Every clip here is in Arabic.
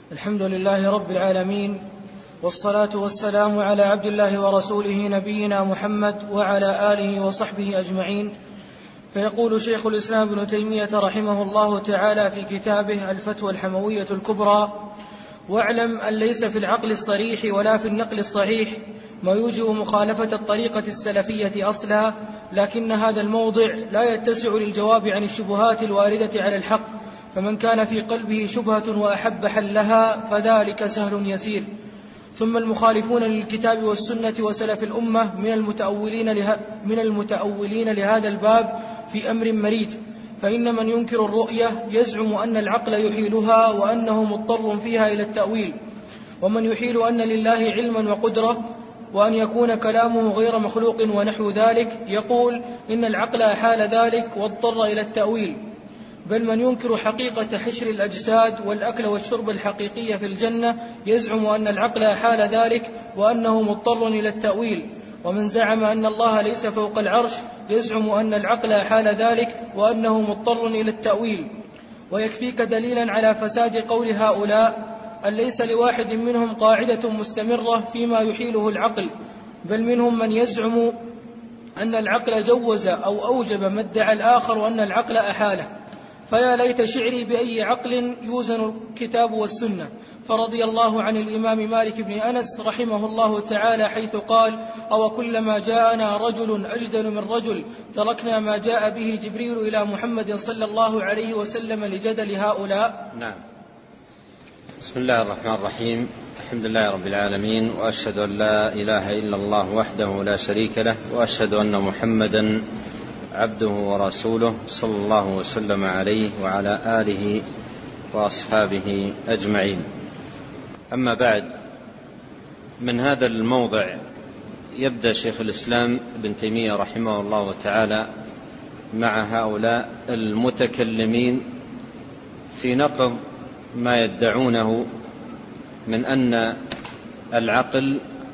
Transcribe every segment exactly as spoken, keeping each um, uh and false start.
الحمد لله رب العالمين، والصلاة والسلام على عبد الله ورسوله نبينا محمد وعلى آله وصحبه أجمعين. فيقول شيخ الإسلام ابن تيمية رحمه الله تعالى في كتابه الفتوى الحموية الكبرى: واعلم أن ليس في العقل الصريح ولا في النقل الصحيح ما يوجب مخالفة الطريقة السلفية أصلا، لكن هذا الموضع لا يتسع للجواب عن الشبهات الواردة على الحق، فمن كان في قلبه شبهة وأحب حلها فذلك سهل يسير. ثم المخالفون للكتاب والسنة وسلف الأمة من المتأولين, له من المتأولين لهذا الباب في أمر مريج، فإن من ينكر الرؤية يزعم أن العقل يحيلها وأنه مضطر فيها إلى التأويل، ومن يحيل أن لله علما وقدرة وأن يكون كلامه غير مخلوق ونحو ذلك يقول إن العقل أحال ذلك واضطر إلى التأويل. بل من ينكر حقيقة حشر الأجساد والأكل والشرب الحقيقية في الجنة يزعم أن العقل أحال ذلك وأنه مضطر إلى التأويل. ومن زعم أن الله ليس فوق العرش يزعم أن العقل أحال ذلك وأنه مضطر إلى التأويل. ويكفيك دليلا على فساد قول هؤلاء أن ليس لواحد منهم قاعدة مستمرة فيما يحيله العقل، بل منهم من يزعم أن العقل جوز أو أوجب ما ادعى الآخر أن العقل أحاله. فيا ليت شعري بأي عقل يوزن الكتاب والسنة. فرضي الله عن الإمام مالك بن أنس رحمه الله تعالى حيث قال: أو كلما جاءنا رجل أجدل من رجل تركنا ما جاء به جبريل إلى محمد صلى الله عليه وسلم لجدل هؤلاء. نعم. بسم الله الرحمن الرحيم. الحمد لله رب العالمين، وأشهد أن لا إله إلا الله وحده لا شريك له، وأشهد أن محمدا عبده ورسوله صلى الله وسلم عليه وعلى آله وأصحابه أجمعين. أما بعد، من هذا الموضع يبدأ شيخ الإسلام ابن تيمية رحمه الله تعالى مع هؤلاء المتكلمين في نقض ما يدعونه من أن العقل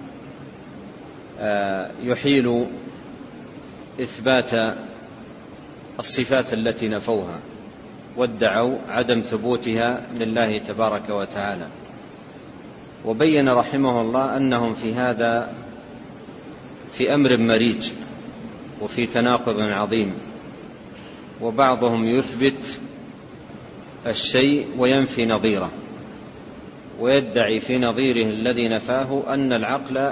يحيل إثبات الصفات التي نفوها، وادعوا عدم ثبوتها لله تبارك وتعالى. وبين رحمه الله أنهم في هذا في أمر مريج وفي تناقض عظيم، وبعضهم يثبت الشيء وينفي نظيره، ويدعي في نظيره الذي نفاه أن العقل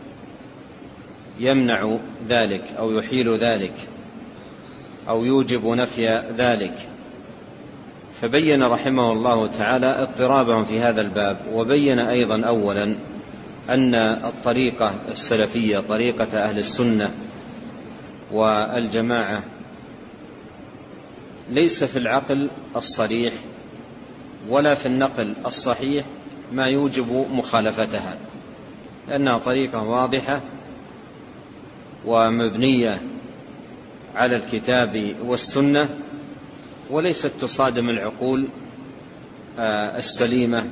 يمنع ذلك أو يحيل ذلك أو يوجب نفي ذلك. فبين رحمه الله تعالى اضطرابهم في هذا الباب، وبين أيضا أولا أن الطريقة السلفية طريقة أهل السنة والجماعة ليس في العقل الصريح ولا في النقل الصحيح ما يوجب مخالفتها، لأنها طريقة واضحة ومبنية على الكتاب والسنة، وليست تصادم العقول السليمة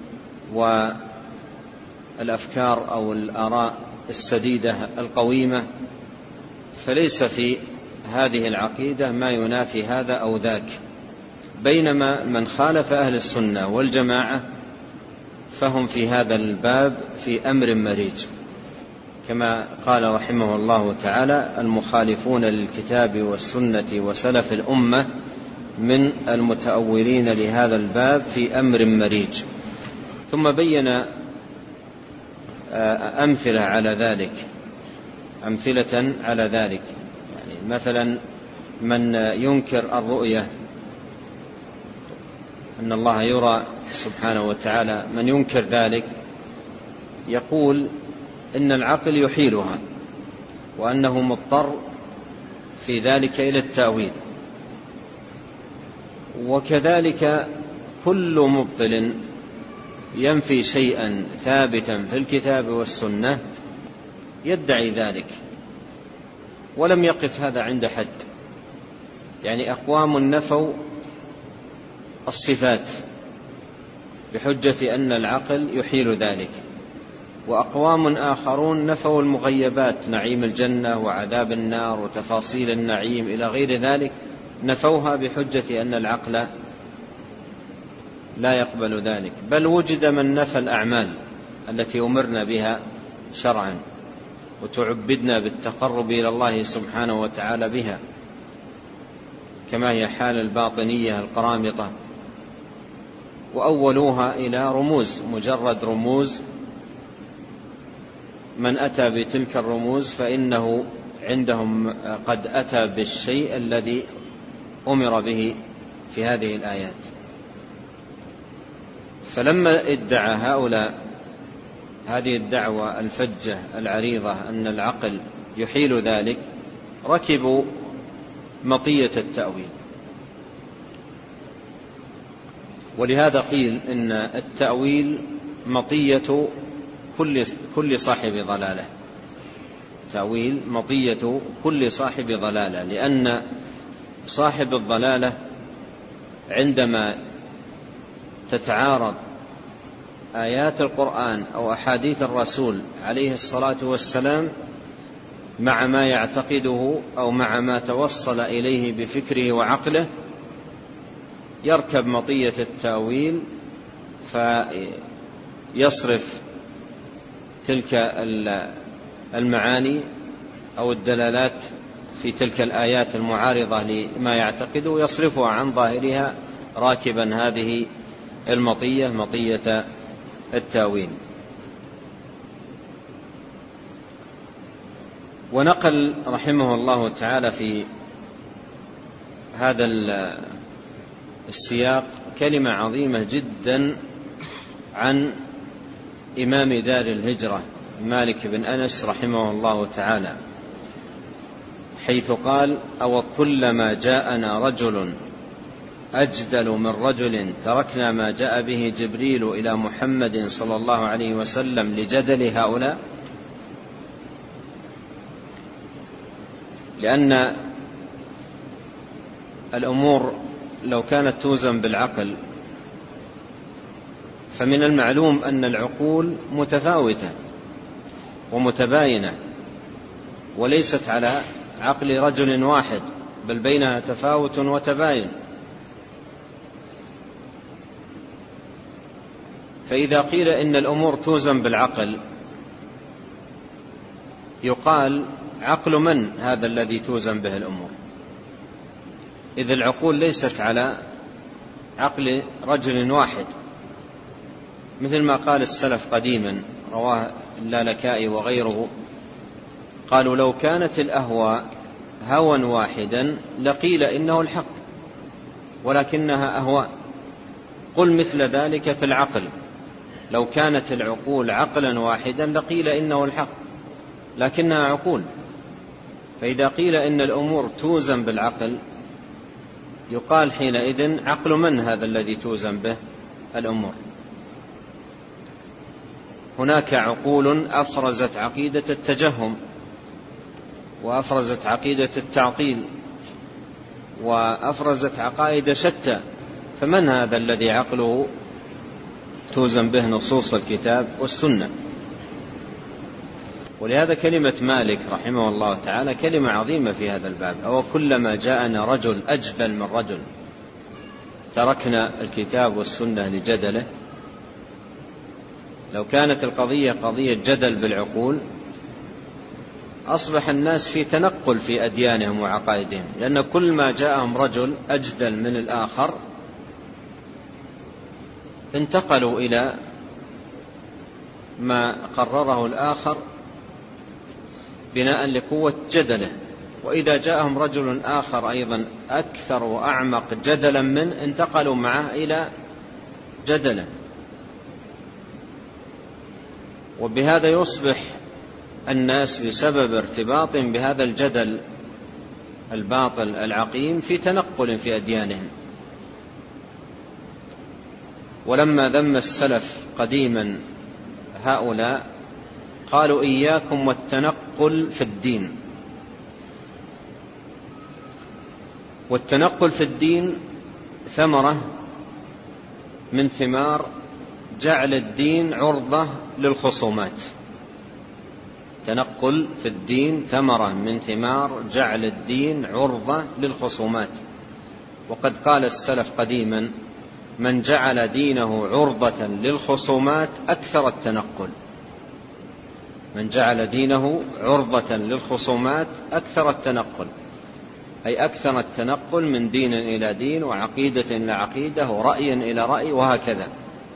والأفكار أو الآراء السديدة القويمة. فليس في هذه العقيدة ما ينافي هذا أو ذاك، بينما من خالف أهل السنة والجماعة فهم في هذا الباب في أمر مريج، كما قال رحمه الله تعالى: المخالفون للكتاب والسنة وسلف الأمة من المتأولين لهذا الباب في أمر مريج. ثم بين أمثلة على ذلك أمثلة على ذلك يعني مثلا من ينكر الرؤية أن الله يرى سبحانه وتعالى، من ينكر ذلك يقول إن العقل يحيلها وأنه مضطر في ذلك إلى التأويل. وكذلك كل مبطل ينفي شيئا ثابتا في الكتاب والسنة يدعي ذلك، ولم يقف هذا عند حد. يعني أقوام نفوا الصفات بحجة أن العقل يحيل ذلك، وأقوام آخرون نفوا المغيبات، نعيم الجنة وعذاب النار وتفاصيل النعيم إلى غير ذلك، نفوها بحجة أن العقل لا يقبل ذلك، بل وجد من نفى الأعمال التي أمرنا بها شرعا وتعبدنا بالتقرب إلى الله سبحانه وتعالى بها، كما هي حال الباطنية القرامطة، وأولوها إلى رموز، مجرد رموز. من أتى بتلك الرموز فإنه عندهم قد أتى بالشيء الذي أمر به في هذه الآيات. فلما ادعى هؤلاء هذه الدعوة الفجة العريضة أن العقل يحيل ذلك، ركبوا مطية التأويل. ولهذا قيل إن التأويل مطية كل كل صاحب ضلالة، تأويل مطية كل صاحب ضلالة، لأن صاحب الضلالة عندما تتعارض آيات القرآن أو أحاديث الرسول عليه الصلاة والسلام مع ما يعتقده أو مع ما توصل إليه بفكره وعقله، يركب مطية التأويل فيصرف تلك المعاني أو الدلالات في تلك الآيات المعارضة لما يعتقده، يصرفها عن ظاهرها راكبا هذه المطية، مطية التأويل. ونقل رحمه الله تعالى في هذا السياق كلمة عظيمة جدا عن إمام دار الهجرة مالك بن أنس رحمه الله تعالى، حيث قال: أو كلما جاءنا رجل أجدل من رجل تركنا ما جاء به جبريل إلى محمد صلى الله عليه وسلم لجدل هؤلاء. لأن الأمور لو كانت توزن بالعقل فمن المعلوم أن العقول متفاوتة ومتباينة، وليست على عقل رجل واحد، بل بينها تفاوت وتباين. فإذا قيل إن الأمور توزن بالعقل، يقال: عقل من هذا الذي توزن به الأمور؟ إذ العقول ليست على عقل رجل واحد، مثل ما قال السلف قديما، رواه اللالكائي وغيره، قالوا: لو كانت الأهواء هوى واحدا لقيل إنه الحق، ولكنها أهواء. قل مثل ذلك في العقل، لو كانت العقول عقلا واحدا لقيل إنه الحق، لكنها عقول. فإذا قيل إن الأمور توزن بالعقل، يقال حينئذ: عقل من هذا الذي توزن به الأمور؟ هناك عقول أفرزت عقيدة التجهم، وأفرزت عقيدة التعطيل، وأفرزت عقائد شتى، فمن هذا الذي عقله توزن به نصوص الكتاب والسنة؟ ولهذا كلمة مالك رحمه الله تعالى كلمة عظيمة في هذا الباب: أو كلما جاءنا رجل أجدل من رجل تركنا الكتاب والسنة لجدله. لو كانت القضية قضية جدل بالعقول أصبح الناس في تنقل في أديانهم وعقائدهم، لأن كل ما جاءهم رجل أجدل من الآخر انتقلوا إلى ما قرره الآخر بناء لقوة جدله. وإذا جاءهم رجل آخر أيضا أكثر وأعمق جدلا من، انتقلوا معه إلى جدله. وبهذا يصبح الناس بسبب ارتباط بهذا الجدل الباطل العقيم في تنقل في أديانهم. ولما ذم السلف قديما هؤلاء قالوا: إياكم والتنقل في الدين. والتنقل في الدين ثمرة من ثمار جعل الدين عرضة للخصومات. تنقل في الدين ثمرة من ثمار جعل الدين عرضة للخصومات. وقد قال السلف قديما: من جعل دينه عرضة للخصومات أكثر التنقل من جعل دينه عرضة للخصومات أكثر التنقل أي أكثر التنقل من دين إلى دين وعقيدة إلى عقيدة ورأي إلى رأي وهكذا.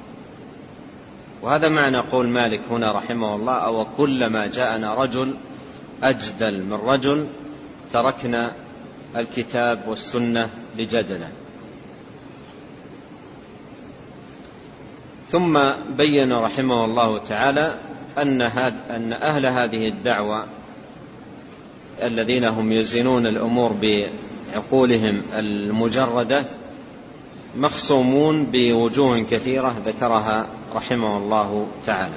وهذا معنى قول مالك هنا رحمه الله: أو كلما جاءنا رجل أجدل من رجل تركنا الكتاب والسنة لجدله. ثم بين رحمه الله تعالى أن, أن أهل هذه الدعوة الذين هم يزنون الأمور بعقولهم المجردة مخصومون بوجوه كثيرة ذكرها رحمه الله تعالى.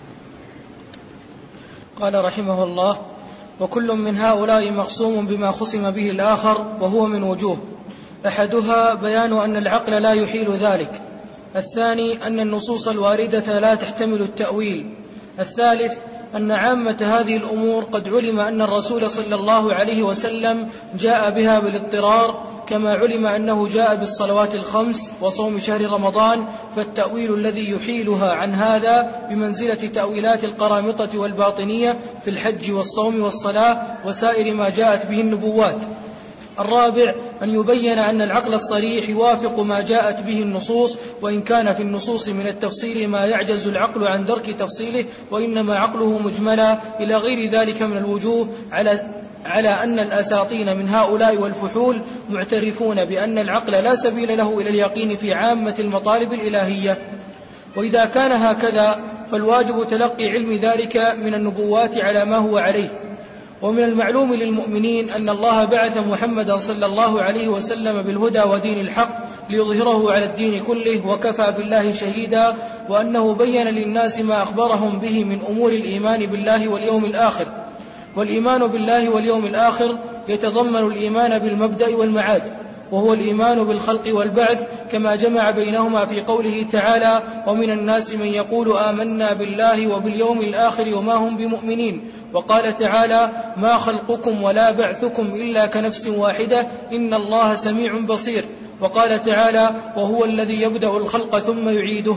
قال رحمه الله: وكل من هؤلاء مخصوم بما خصم به الآخر، وهو من وجوه: أحدها بيان أن العقل لا يحيل ذلك، الثاني أن النصوص الواردة لا تحتمل التأويل، الثالث أن عامة هذه الأمور قد علم أن الرسول صلى الله عليه وسلم جاء بها بالاضطرار، كما علم أنه جاء بالصلوات الخمس وصوم شهر رمضان، فالتأويل الذي يحيلها عن هذا بمنزلة تأويلات القرامطة والباطنية في الحج والصوم والصلاة وسائر ما جاءت به النبوات. الرابع أن يبين أن العقل الصريح يوافق ما جاءت به النصوص، وإن كان في النصوص من التفصيل ما يعجز العقل عن درك تفصيله، وإنما عقله مجملا إلى غير ذلك من الوجوه، على على أن الأساطين من هؤلاء والفحول معترفون بأن العقل لا سبيل له إلى اليقين في عامة المطالب الإلهية. وإذا كان هكذا فالواجب تلقي علم ذلك من النبوات على ما هو عليه. ومن المعلوم للمؤمنين أن الله بعث محمدا صلى الله عليه وسلم بالهدى ودين الحق ليظهره على الدين كله، وكفى بالله شهيدا، وأنه بين للناس ما أخبرهم به من أمور الإيمان بالله واليوم الآخر. والإيمان بالله واليوم الآخر يتضمن الإيمان بالمبدأ والمعاد، وهو الإيمان بالخلق والبعث، كما جمع بينهما في قوله تعالى: ومن الناس من يقول آمنا بالله وباليوم الآخر وما هم بمؤمنين. وقال تعالى: ما خلقكم ولا بعثكم إلا كنفس واحدة إن الله سميع بصير. وقال تعالى: وهو الذي يبدأ الخلق ثم يعيده.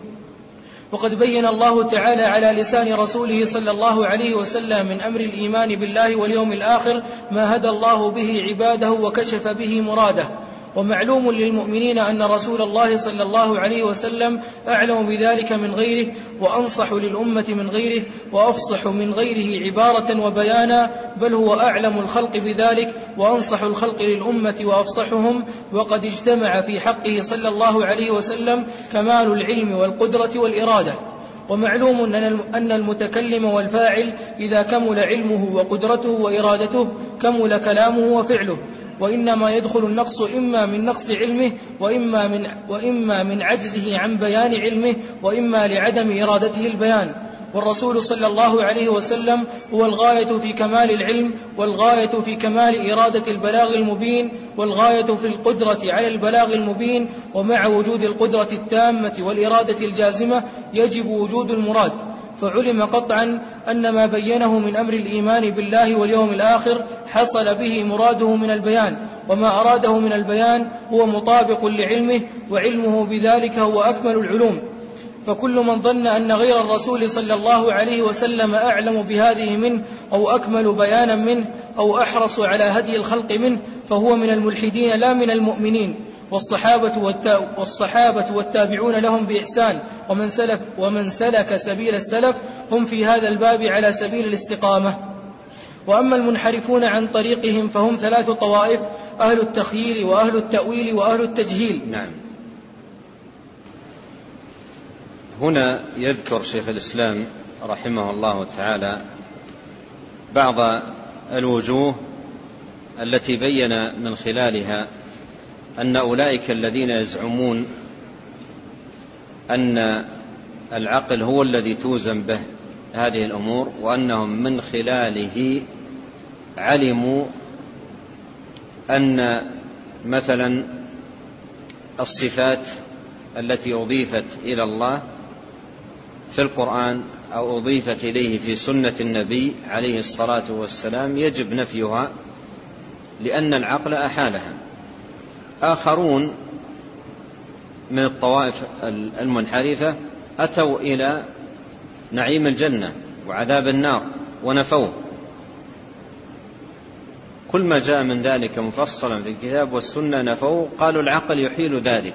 وقد بين الله تعالى على لسان رسوله صلى الله عليه وسلم من أمر الإيمان بالله واليوم الآخر ما هدى الله به عباده وكشف به مراده. ومعلوم للمؤمنين أن رسول الله صلى الله عليه وسلم أعلم بذلك من غيره، وأنصح للأمة من غيره، وأفصح من غيره عبارة وبيانا، بل هو أعلم الخلق بذلك وأنصح الخلق للأمة وأفصحهم. وقد اجتمع في حقه صلى الله عليه وسلم كمال العلم والقدرة والإرادة. ومعلوم أن المتكلم والفاعل إذا كمل علمه وقدرته وإرادته كمل كلامه وفعله، وإنما يدخل النقص إما من نقص علمه وإما من, وإما من عجزه عن بيان علمه، وإما لعدم إرادته البيان. والرسول صلى الله عليه وسلم هو الغاية في كمال العلم، والغاية في كمال إرادة البلاغ المبين، والغاية في القدرة على البلاغ المبين. ومع وجود القدرة التامة والإرادة الجازمة يجب وجود المراد، فعلم قطعا أن ما بينه من أمر الإيمان بالله واليوم الآخر حصل به مراده من البيان، وما أراده من البيان هو مطابق لعلمه، وعلمه بذلك هو أكمل العلوم. فكل من ظن أن غير الرسول صلى الله عليه وسلم أعلم بهذه منه أو أكمل بيانا منه أو أحرص على هدي الخلق منه فهو من الملحدين لا من المؤمنين. والصحابة, والتا... والصحابة والتابعون لهم بإحسان ومن سلك, ومن سلك سبيل السلف هم في هذا الباب على سبيل الاستقامة. وأما المنحرفون عن طريقهم فهم ثلاث طوائف: أهل التخييل وأهل التأويل وأهل التجهيل. نعم. هنا يذكر شيخ الإسلام رحمه الله تعالى بعض الوجوه التي بين من خلالها أن أولئك الذين يزعمون أن العقل هو الذي توزن به هذه الأمور، وأنهم من خلاله علموا أن مثلا الصفات التي أضيفت إلى الله في القرآن أو أضيفت إليه في سنة النبي عليه الصلاة والسلام يجب نفيها لأن العقل أحالها. آخرون من الطوائف المنحرفة أتوا إلى نعيم الجنة وعذاب النار ونفوه. كل ما جاء من ذلك مفصلا في الكتاب والسنة نفوه، قالوا العقل يحيل ذلك.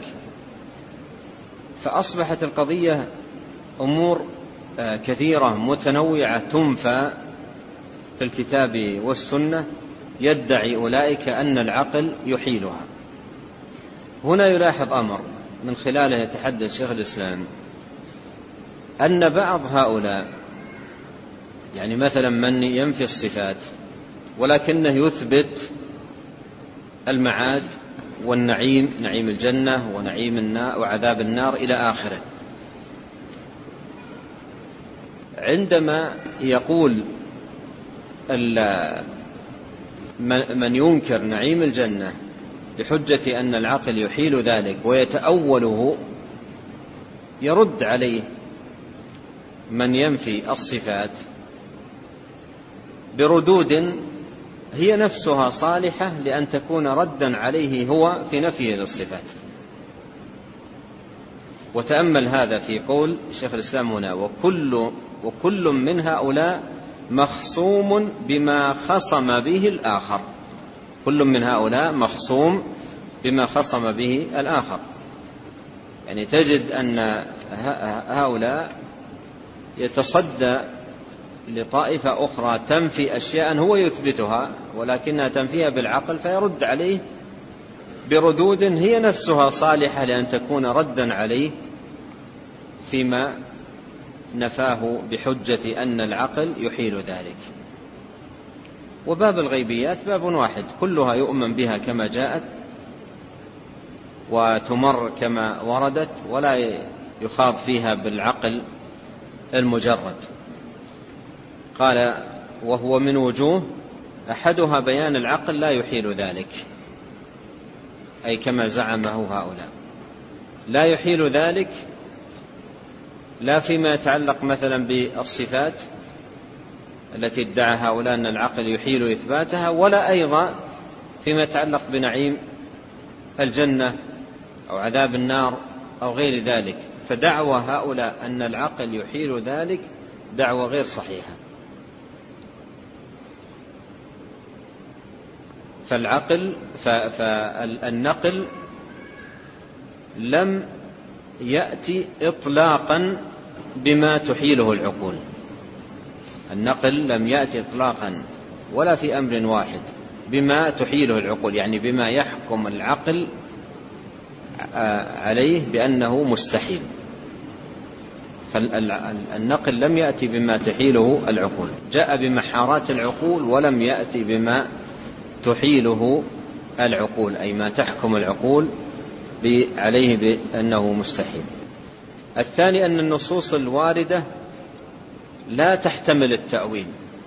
فأصبحت القضية أمور كثيرة متنوعة تنفى في الكتاب والسنة، يدعي أولئك أن العقل يحيلها. هنا يلاحظ أمر من خلاله يتحدث شيخ الإسلام، أن بعض هؤلاء، يعني مثلا من ينفي الصفات ولكنه يثبت المعاد والنعيم، نعيم الجنة ونعيم النار وعذاب النار إلى آخره، عندما يقول من ينكر نعيم الجنة بحجة أن العقل يحيل ذلك ويتأوله، يرد عليه من ينفي الصفات بردود هي نفسها صالحة لأن تكون ردا عليه هو في نفيه للصفات. وتأمل هذا في قول شيخ الإسلام هنا: وكل, وكل من هؤلاء مخصوم بما خصم به الآخر. كل من هؤلاء مخصوم بما خصم به الآخر. يعني تجد أن هؤلاء يتصدى لطائفة أخرى تنفي أشياء هو يثبتها ولكنها تنفيها بالعقل، فيرد عليه بردود هي نفسها صالحة لأن تكون ردا عليه فيما نفاه بحجة أن العقل يحيل ذلك. وباب الغيبيات باب واحد، كلها يؤمن بها كما جاءت وتمر كما وردت، ولا يخاض فيها بالعقل المجرد. قال: وهو من وجوه، أحدها بيان العقل لا يحيل ذلك، أي كما زعمه هؤلاء لا يحيل ذلك، لا فيما يتعلق مثلا بالصفات التي ادعى هؤلاء أن العقل يحيل إثباتها، ولا أيضا فيما يتعلق بنعيم الجنة أو عذاب النار أو غير ذلك. فدعوى هؤلاء أن العقل يحيل ذلك دعوة غير صحيحة. فالعقل فالنقل لم يأتي إطلاقا بما تحيله العقول. النقل لم يأتي إطلاقا ولا في أمر واحد بما تحيله العقول، يعني بما يحكم العقل عليه بأنه مستحيل. فالنقل لم يأتي بما تحيله العقول، جاء بمحارات العقول ولم يأتي بما تحيله العقول، أي ما تحكم العقول عليه بأنه مستحيل. الثاني أن النصوص الواردة لا تحتمل التأويل،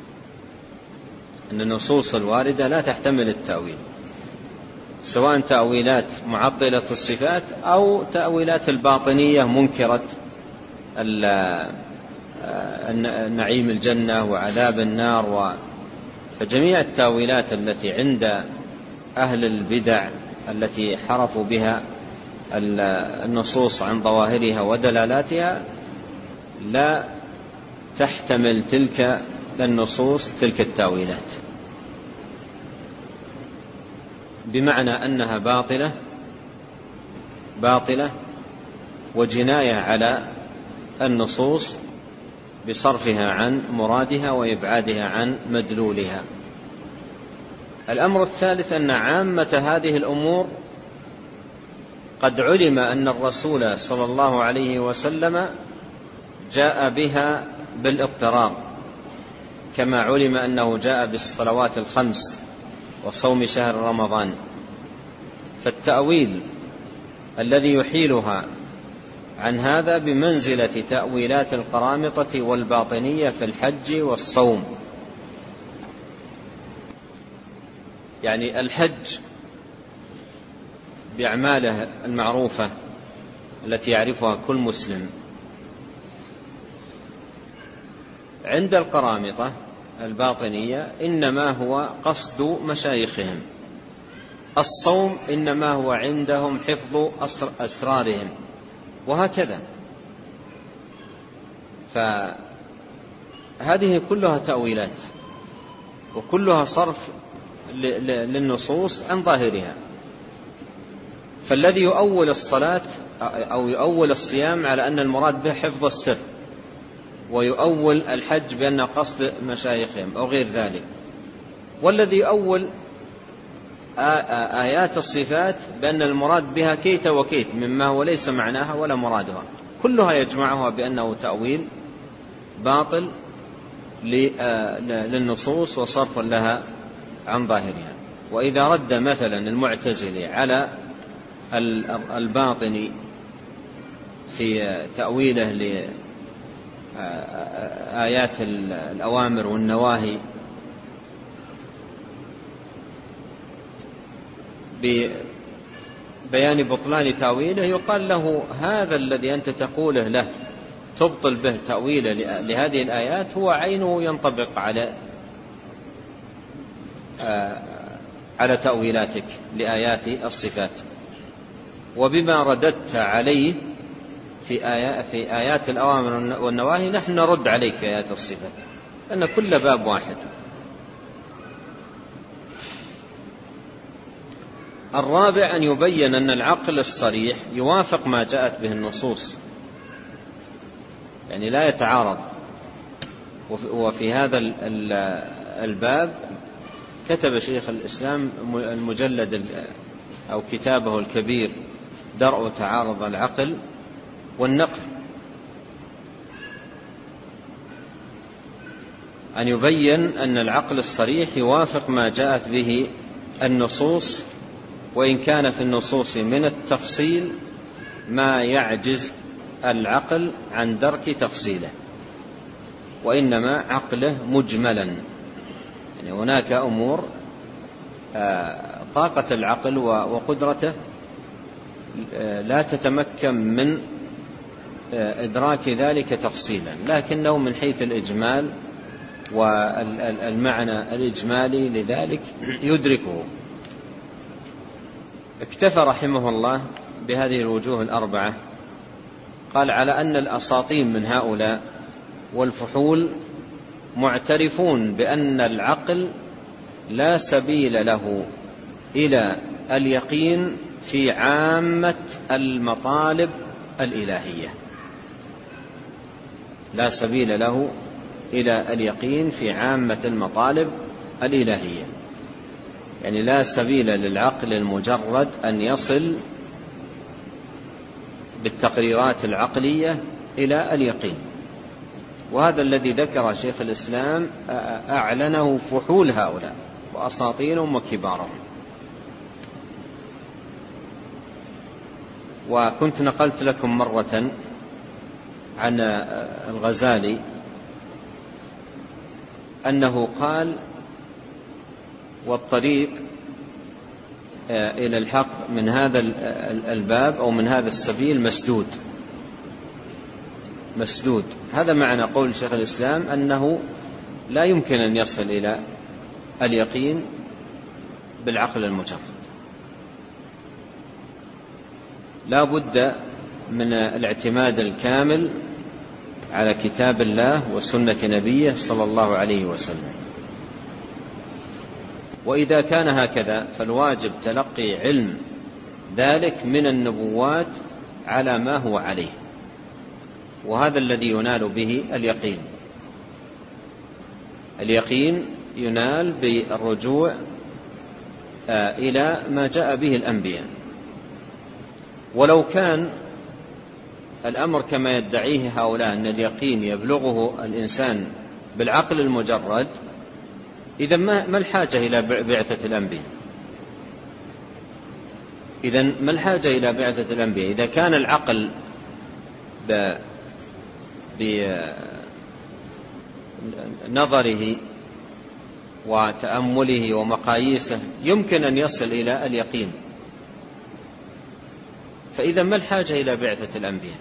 أن النصوص الواردة لا تحتمل التأويل، سواء تأويلات معطلة الصفات أو تأويلات الباطنية منكرة نعيم الجنة وعذاب النار. فجميع التأويلات التي عند أهل البدع التي حرفوا بها النصوص عن ظواهرها ودلالاتها لا تحتمل تلك النصوص تلك التأويلات، بمعنى أنها باطلة باطلة وجناية على النصوص بصرفها عن مرادها وإبعادها عن مدلولها. الأمر الثالث أن عامة هذه الأمور قد علم أن الرسول صلى الله عليه وسلم جاء بها بالاضطرار، كما علم أنه جاء بالصلوات الخمس وصوم شهر رمضان. فالتأويل الذي يحيلها عن هذا بمنزلة تأويلات القرامطة والباطنية في الحج والصوم. يعني الحج بأعماله المعروفة التي يعرفها كل مسلم، عند القرامطة الباطنية إنما هو قصد مشايخهم، الصوم إنما هو عندهم حفظ أسرارهم، وهكذا. فهذه كلها تأويلات وكلها صرف للنصوص عن ظاهرها. فالذي يؤول الصلاة أو يؤول الصيام على أن المراد به حفظ السر، ويؤول الحج بأن قصد مشايخهم أو غير ذلك، والذي يؤول آيات الصفات بأن المراد بها كيت وكيت مما هو ليس معناها ولا مرادها، كلها يجمعها بأنه تأويل باطل للنصوص وصرف لها عن ظاهرها. وإذا رد مثلا المعتزلي على الباطني في تأويله لآيات الأوامر والنواهي ببيان بطلان تأويله، يقال له هذا الذي أنت تقوله له تبطل به تأويله لهذه الآيات هو عينه ينطبق على على تأويلاتك لآيات الصفات. وبما رددت عليه في آيات, في آيات الأوامر والنواهي نحن نرد عليك في آيات الصفات، لأن كل باب واحد. الرابع أن يبين أن العقل الصريح يوافق ما جاءت به النصوص، يعني لا يتعارض. وفي هذا الباب كتب شيخ الإسلام المجلد أو كتابه الكبير درء تعارض العقل والنقل، أن يبين أن العقل الصريح يوافق ما جاءت به النصوص، وإن كان في النصوص من التفصيل ما يعجز العقل عن درك تفصيله، وإنما عقله مجملا. يعني هناك أمور طاقة العقل وقدرته لا تتمكن من إدراك ذلك تفصيلا، لكنه من حيث الإجمال والمعنى الإجمالي لذلك يدركه. اكتفى رحمه الله بهذه الوجوه الأربعة. قال على أن الأساطين من هؤلاء والفحول معترفون بأن العقل لا سبيل له إلى اليقين في عامة المطالب الإلهية، لا سبيل له إلى اليقين في عامة المطالب الإلهية، يعني لا سبيل للعقل المجرد أن يصل بالتقريرات العقلية إلى اليقين. وهذا الذي ذكر شيخ الإسلام أعلنه فحول هؤلاء وأساطينهم وكبارهم. وكنت نقلت لكم مرة عن الغزالي أنه قال والطريق إلى الحق من هذا الباب أو من هذا السبيل مسدود مسدود. هذا معنى قول شيخ الإسلام أنه لا يمكن أن يصل إلى اليقين بالعقل المجرد، لا بد من الاعتماد الكامل على كتاب الله وسنة نبيه صلى الله عليه وسلم. وإذا كان هكذا فالواجب تلقي علم ذلك من النبوات على ما هو عليه، وهذا الذي ينال به اليقين. اليقين ينال بالرجوع إلى ما جاء به الأنبياء. ولو كان الأمر كما يدعيه هؤلاء أن اليقين يبلغه الإنسان بالعقل المجرد، إذن ما الحاجة إلى بعثة الأنبياء؟ إذن ما الحاجة إلى بعثة الأنبياء إذا كان العقل بنظره وتأمله ومقاييسه يمكن أن يصل إلى اليقين؟ فإذا ما الحاجة إلى بعثة الأنبياء؟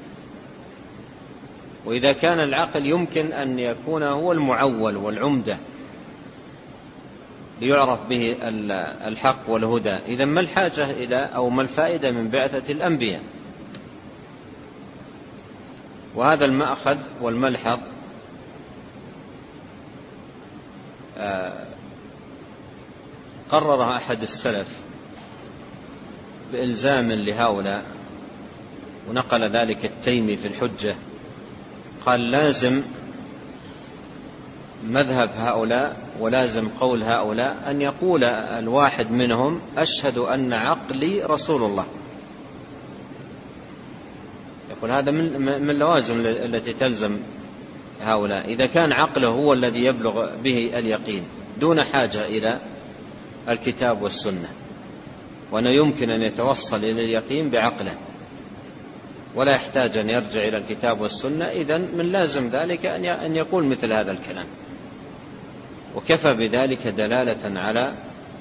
وإذا كان العقل يمكن أن يكون هو المعول والعمدة ليعرف به الحق والهدى. إذن ما الحاجة إلى أو ما الفائدة من بعثة الأنبياء؟ وهذا المأخذ والملحظ قررها أحد السلف بإلزام لهؤلاء، ونقل ذلك التيمي في الحجة، قال لازم مذهب هؤلاء ولازم قول هؤلاء أن يقول الواحد منهم أشهد أن عقلي رسول الله. يقول هذا من اللوازم التي تلزم هؤلاء، إذا كان عقله هو الذي يبلغ به اليقين دون حاجة إلى الكتاب والسنة، وأنه يمكن أن يتوصل إلى اليقين بعقله ولا يحتاج أن يرجع إلى الكتاب والسنة، إذن من لازم ذلك أن يقول مثل هذا الكلام، وكفى بذلك دلالة على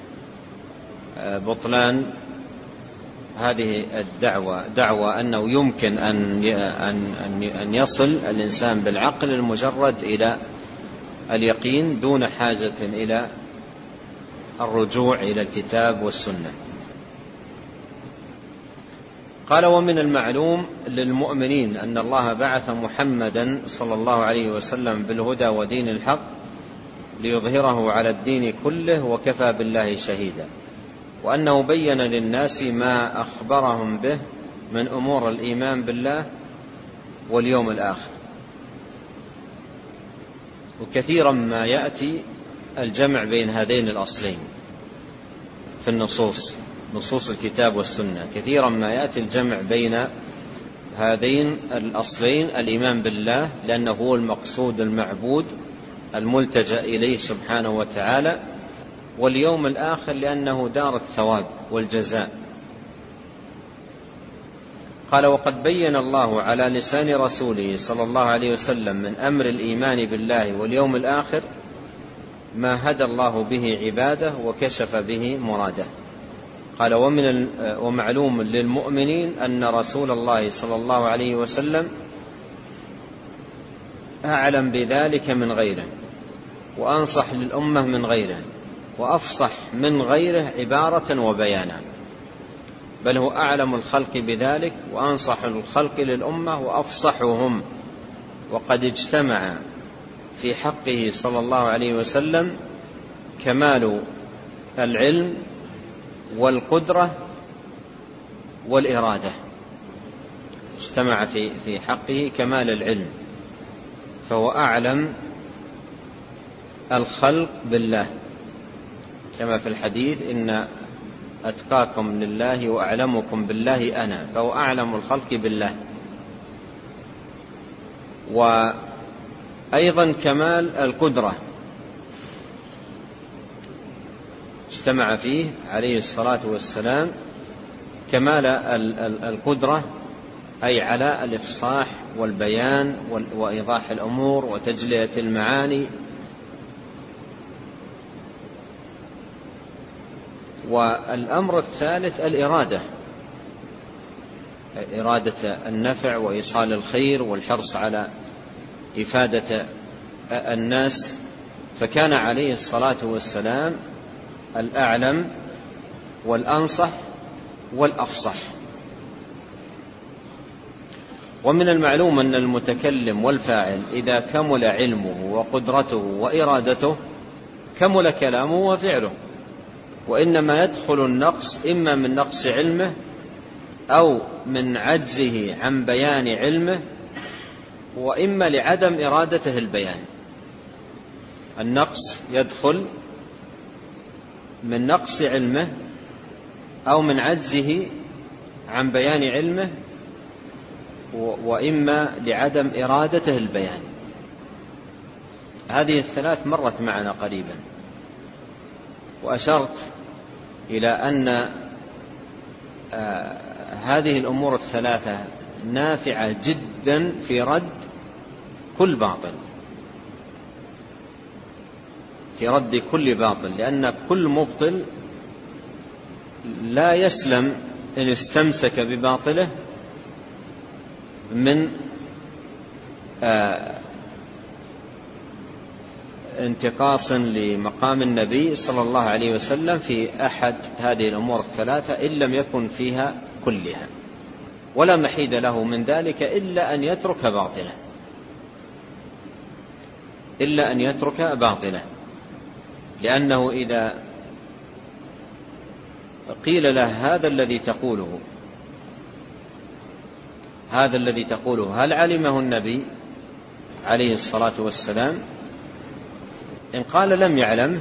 بطلان هذه الدعوة، دعوة أنه يمكن أن أن يصل الإنسان بالعقل المجرد إلى اليقين دون حاجة إلى الرجوع إلى الكتاب والسنة. قال ومن المعلوم للمؤمنين أن الله بعث محمدا صلى الله عليه وسلم بالهدى ودين الحق ليظهره على الدين كله وكفى بالله شهيدا، وأنه بين للناس ما أخبرهم به من أمور الإيمان بالله واليوم الآخر. وكثيرا ما يأتي الجمع بين هذين الأصلين في النصوص، نصوص الكتاب والسنة، كثيرا ما يأتي الجمع بين هذين الأصلين، الإيمان بالله لأنه هو المقصود المعبود الملتجأ إليه سبحانه وتعالى، واليوم الآخر لأنه دار الثواب والجزاء. قال وقد بين الله على لسان رسوله صلى الله عليه وسلم من أمر الإيمان بالله واليوم الآخر ما هدى الله به عباده وكشف به مراده. قال ومن ومعلوم للمؤمنين أن رسول الله صلى الله عليه وسلم أعلم بذلك من غيره، وأنصح للأمة من غيره، وأفصح من غيره عبارة وبيانا، بل هو أعلم الخلق بذلك وأنصح الخلق للأمة وأفصحهم. وقد اجتمع في حقه صلى الله عليه وسلم كمال العلم والقدرة والإرادة، اجتمع في في حقه كمال العلم، فهو أعلم الخلق بالله كما في الحديث إن أتقاكم لله وأعلمكم بالله أنا، فهو أعلم الخلق بالله. وأيضا كمال القدرة اجتمع فيه عليه الصلاة والسلام كمال القدرة، أي على الإفصاح والبيان وإيضاح الأمور وتجلية المعاني. والأمر الثالث الإرادة، إرادة النفع وإيصال الخير والحرص على إفادة الناس، فكان عليه الصلاة والسلام الأعلم والأنصح والأفصح. ومن المعلوم أن المتكلم والفاعل إذا كمل علمه وقدرته وإرادته كمل كلامه وفعله، وإنما يدخل النقص إما من نقص علمه أو من عجزه عن بيان علمه، وإما لعدم إرادته البيان. النقص يدخل من نقص علمه أو من عجزه عن بيان علمه، وإما لعدم إرادته البيان. هذه الثلاث مرت معنا قريبا، وأشرت إلى أن آه هذه الأمور الثلاثة نافعة جدا في رد كل باطل، في رد كل باطل، لأن كل مبطل لا يسلم إن استمسك بباطله من آه انتقاص لمقام النبي صلى الله عليه وسلم في أحد هذه الأمور الثلاثة إن لم يكن فيها كلها، ولا محيد له من ذلك إلا أن يترك باطله، إلا أن يترك باطله، لأنه إذا قيل له هذا الذي تقوله هذا الذي تقوله هل علمه النبي عليه الصلاة والسلام؟ إن قال لم يعلم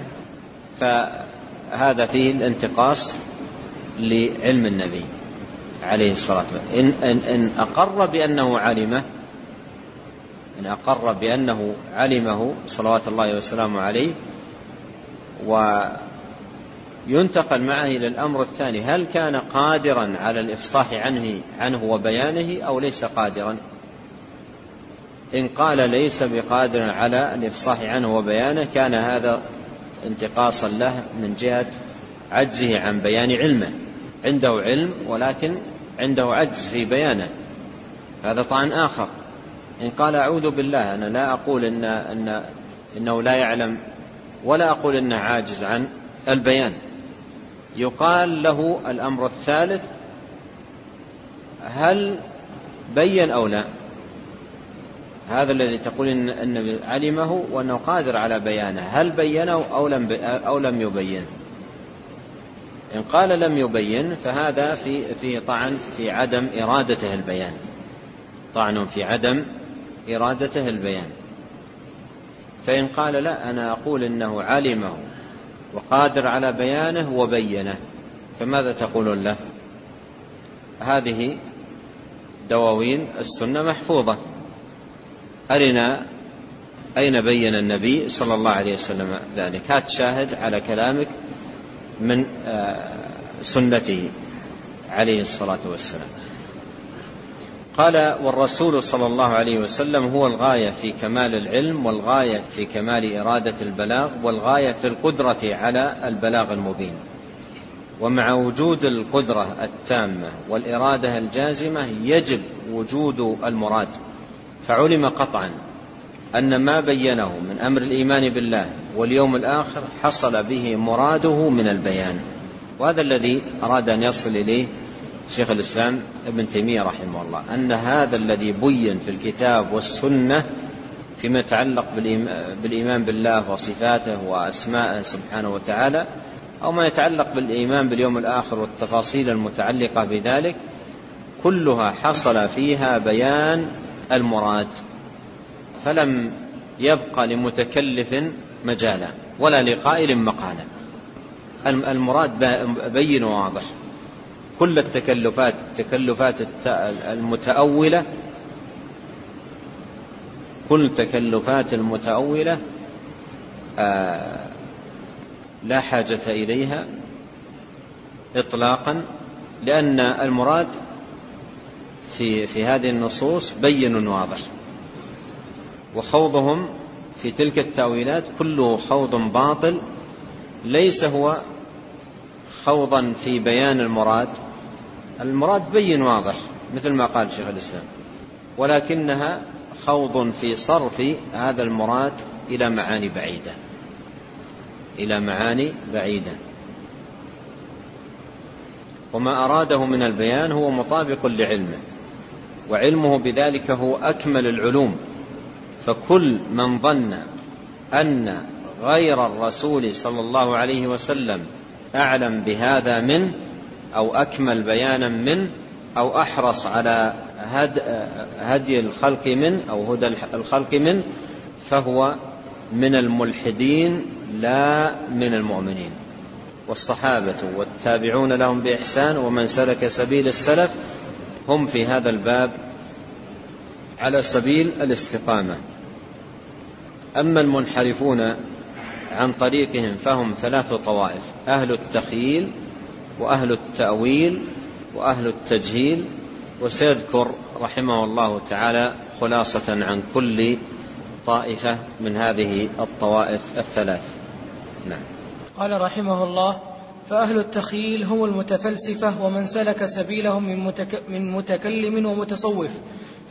فهذا فيه الانتقاص لعلم النبي عليه الصلاة والسلام. إن, إن, إن أقر بأنه علمه إن أقر بأنه علمه صلوات الله وسلامه عليه، وينتقل معه إلى الأمر الثاني، هل كان قادرا على الإفصاح عنه, عنه وبيانه أو ليس قادرا؟ إن قال ليس بقادر على الإفصاح عنه وبيانه كان هذا انتقاصا له من جهة عجزه عن بيان علمه، عنده علم ولكن عنده عجز في بيانه، هذا طعن آخر. إن قال أعوذ بالله أنا لا أقول إن إن إنه لا يعلم ولا أقول إنه عاجز عن البيان، يقال له الأمر الثالث هل بين أو لا؟ هذا الذي تقول إن النبي علمه وأنه قادر على بيانه هل بينه أو لم أو لم يبين؟ إن قال لم يبين فهذا في في طعن في عدم إرادته البيان، طعن في عدم إرادته البيان. فإن قال لا أنا أقول إنه علمه وقادر على بيانه وبينه، فماذا تقولون له؟ هذه دواوين السنة محفوظة، أرنا أين بين النبي صلى الله عليه وسلم ذلك، هات شاهد على كلامك من سنته عليه الصلاة والسلام. قال والرسول صلى الله عليه وسلم هو الغاية في كمال العلم، والغاية في كمال إرادة البلاغ، والغاية في القدرة على البلاغ المبين. ومع وجود القدرة التامة والإرادة الجازمة يجب وجود المراد، فعلم قطعا أن ما بينه من أمر الإيمان بالله واليوم الآخر حصل به مراده من البيان، وهذا الذي أراد أن يصل إليه شيخ الإسلام ابن تيمية رحمه الله، أن هذا الذي بين في الكتاب والسنة فيما يتعلق بالإيمان بالله وصفاته وأسمائه سبحانه وتعالى، أو ما يتعلق بالإيمان باليوم الآخر والتفاصيل المتعلقة بذلك، كلها حصل فيها بيان المراد، فلم يبقى لمتكلف مجالا ولا لقائل مقالا. المراد بين واضح. كل التكلفات تكلفات المتأولة كل تكلفات المتأولة آه لا حاجة إليها إطلاقا، لأن المراد في في هذه النصوص بين واضح، وخوضهم في تلك التأويلات كله خوض باطل، ليس هو خوضا في بيان المراد، المراد بين واضح مثل ما قال شيخ الإسلام، ولكنها خوض في صرف هذا المراد إلى معاني بعيدة إلى معاني بعيدة وما أراده من البيان هو مطابق لعلمه، وعلمه بذلك هو أكمل العلوم، فكل من ظن أن غير الرسول صلى الله عليه وسلم أعلم بهذا منه أو أكمل بيانا منه أو أحرص على هدي الخلق منه أو هدى الخلق منه فهو من الملحدين لا من المؤمنين. والصحابة والتابعون لهم بإحسان ومن سلك سبيل السلف هم في هذا الباب على سبيل الاستقامة. أما المنحرفون عن طريقهم فهم ثلاث طوائف: أهل التخييل وأهل التأويل وأهل التجهيل، وسيذكر رحمه الله تعالى خلاصة عن كل طائفة من هذه الطوائف الثلاث. نعم. قال رحمه الله: فأهل التخييل هم المتفلسفة ومن سلك سبيلهم من, متك من متكلم ومتصوف،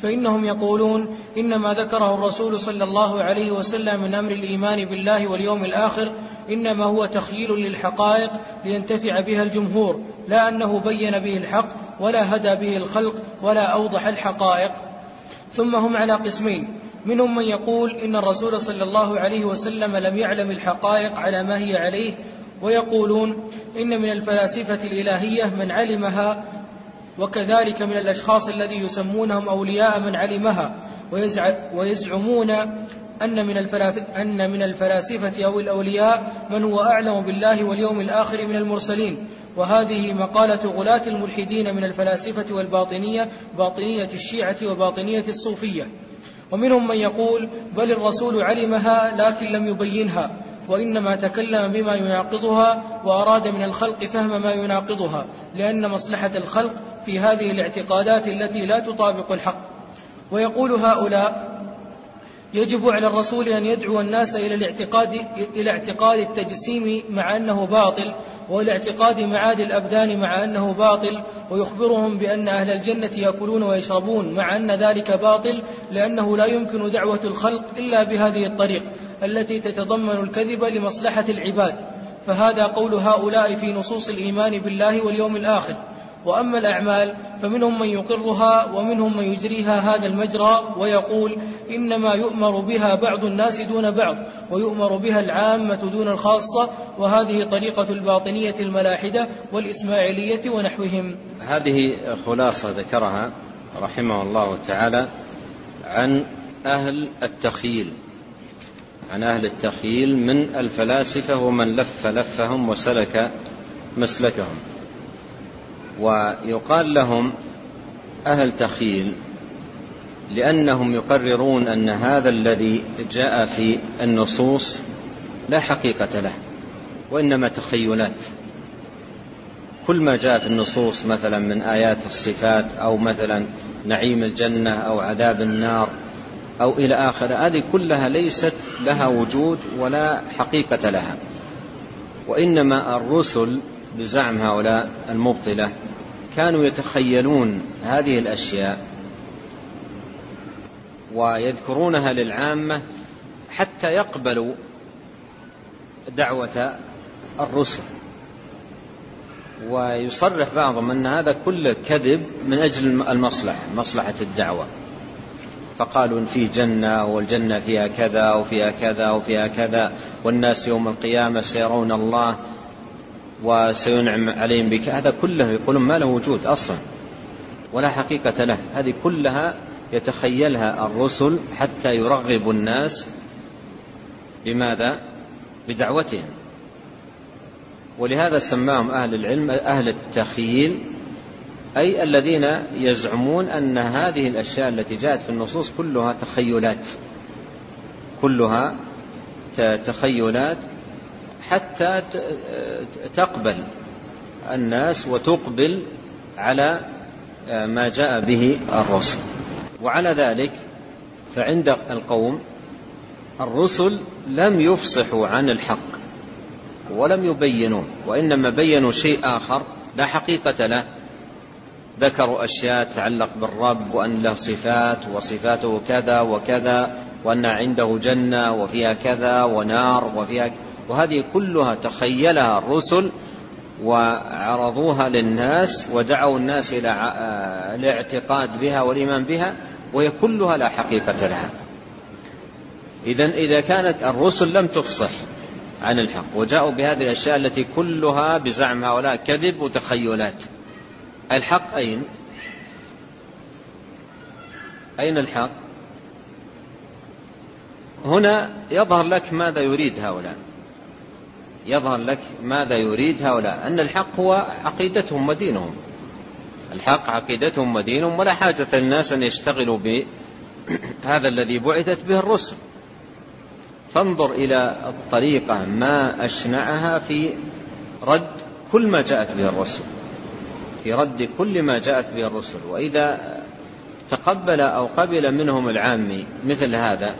فإنهم يقولون إنما ذكره الرسول صلى الله عليه وسلم من أمر الإيمان بالله واليوم الآخر إنما هو تخييل للحقائق لينتفع بها الجمهور، لا أنه بين به الحق ولا هدى به الخلق ولا أوضح الحقائق. ثم هم على قسمين: منهم من يقول إن الرسول صلى الله عليه وسلم لم يعلم الحقائق على ما هي عليه، ويقولون إن من الفلاسفة الإلهية من علمها، وكذلك من الأشخاص الذي يسمونهم أولياء من علمها، ويزعمون أن من, أن من الفلاسفة أو الأولياء من هو أعلم بالله واليوم الآخر من المرسلين. وهذه مقالة غلاة الملحدين من الفلاسفة والباطنية، باطنية الشيعة وباطنية الصوفية. ومنهم من يقول بل الرسول علمها لكن لم يبينها، وإنما تكلم بما يناقضها وأراد من الخلق فهم ما يناقضها، لأن مصلحة الخلق في هذه الاعتقادات التي لا تطابق الحق. ويقول هؤلاء يجب على الرسول أن يدعو الناس إلى الاعتقاد إلى اعتقاد التجسيم مع أنه باطل، والاعتقاد معاد الأبدان مع أنه باطل، ويخبرهم بأن أهل الجنة يأكلون ويشربون مع أن ذلك باطل، لأنه لا يمكن دعوة الخلق إلا بهذه الطريق التي تتضمن الكذب لمصلحة العباد. فهذا قول هؤلاء في نصوص الإيمان بالله واليوم الآخر. وأما الأعمال فمنهم من يقرها ومنهم من يجريها هذا المجرى، ويقول إنما يؤمر بها بعض الناس دون بعض، ويؤمر بها العامة دون الخاصة، وهذه طريقة الباطنية الملاحدة والإسماعيلية ونحوهم. هذه خلاصة ذكرها رحمه الله تعالى عن أهل التخييل عن أهل التخييل من الفلاسفة ومن لف لفهم وسلك مسلكهم. ويقال لهم أهل تخييل لأنهم يقررون أن هذا الذي جاء في النصوص لا حقيقة له وإنما تخيلات. كل ما جاء في النصوص مثلا من آيات الصفات أو مثلا نعيم الجنة أو عذاب النار أو إلى آخر، هذه كلها ليست لها وجود ولا حقيقة لها، وإنما الرسل بزعم هؤلاء المبطلة كانوا يتخيلون هذه الأشياء ويذكرونها للعامة حتى يقبلوا دعوة الرسل. ويصرح بعضهم أن هذا كله كذب من أجل المصلحة مصلحة الدعوة، فقالوا إن في جنة والجنة فيها كذا وفيها كذا وفيها كذا، والناس يوم القيامة سيرون الله وسينعم عليهم بك. هذا كله يقولون ما له وجود أصلا ولا حقيقة له. هذه كلها يتخيلها الرسل حتى يرغبوا الناس بماذا؟ بدعوتهم. ولهذا سماهم أهل العلم أهل التخييل، أي الذين يزعمون أن هذه الأشياء التي جاءت في النصوص كلها تخيلات كلها تخيلات حتى تقبل الناس وتقبل على ما جاء به الرسل. وعلى ذلك فعند القوم الرسل لم يفصحوا عن الحق ولم يبينوا، وإنما بينوا شيء آخر لا حقيقة له. ذكروا أشياء تتعلق بالرب وأن له صفات وصفاته كذا وكذا، وأن عنده جنة وفيها كذا ونار وفيها، وهذه كلها تخيلها الرسل وعرضوها للناس ودعوا الناس إلى الاعتقاد بها والإيمان بها، وهي كلها لا حقيقة لها. إذن إذا كانت الرسل لم تفصح عن الحق وجاءوا بهذه الأشياء التي كلها بزعم هؤلاء كذب وتخيلات، الحق أين؟ أين الحق؟ هنا يظهر لك ماذا يريد هؤلاء يظهر لك ماذا يريد هؤلاء أن الحق هو عقيدتهم ودينهم. الحق عقيدتهم ودينهم، ولا حاجة الناس أن يشتغلوا بهذا الذي بعثت به الرسل. فانظر إلى الطريقة ما أشنعها في رد كل ما جاءت به الرسل في رد كل ما جاءت به الرسل. وإذا تقبل أو قبل منهم العامي مثل هذا،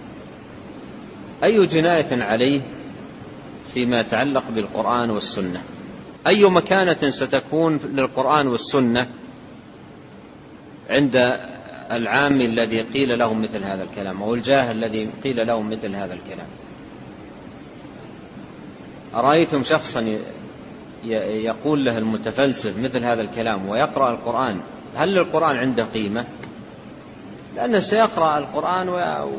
أي جناية عليه فيما يتعلق بالقرآن والسنة؟ أي مكانة ستكون للقرآن والسنة عند العام الذي قيل له مثل هذا الكلام أو الجاهل الذي قيل له مثل هذا الكلام. أرأيتم شخصا يقول له المتفلسف مثل هذا الكلام ويقرأ القرآن، هل القرآن عنده قيمة؟ لأنه سيقرأ القرآن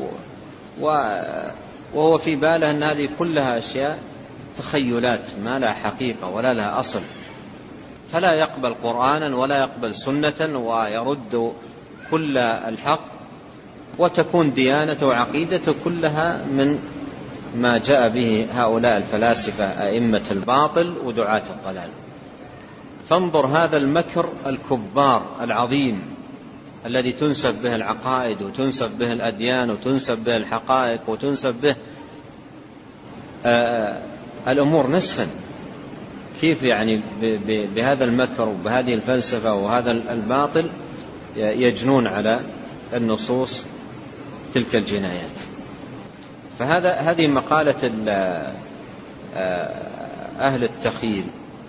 وهو في باله أن هذه كلها أشياء تخيلات ما لها حقيقة ولا لها أصل، فلا يقبل قرآنا ولا يقبل سنة ويرد كل الحق، وتكون ديانته وعقيدته كلها من ما جاء به هؤلاء الفلاسفة أئمة الباطل ودعاة الضلال. فانظر هذا المكر الكبار العظيم الذي تنسب به العقائد وتنسب به الأديان وتنسب به الحقائق وتنسب به الأمور نسفا، كيف يعني بهذا المكر وبهذه الفلسفة وهذا الباطل يجنون على النصوص تلك الجنايات. فهذا هذه مقالة أهل التخيل.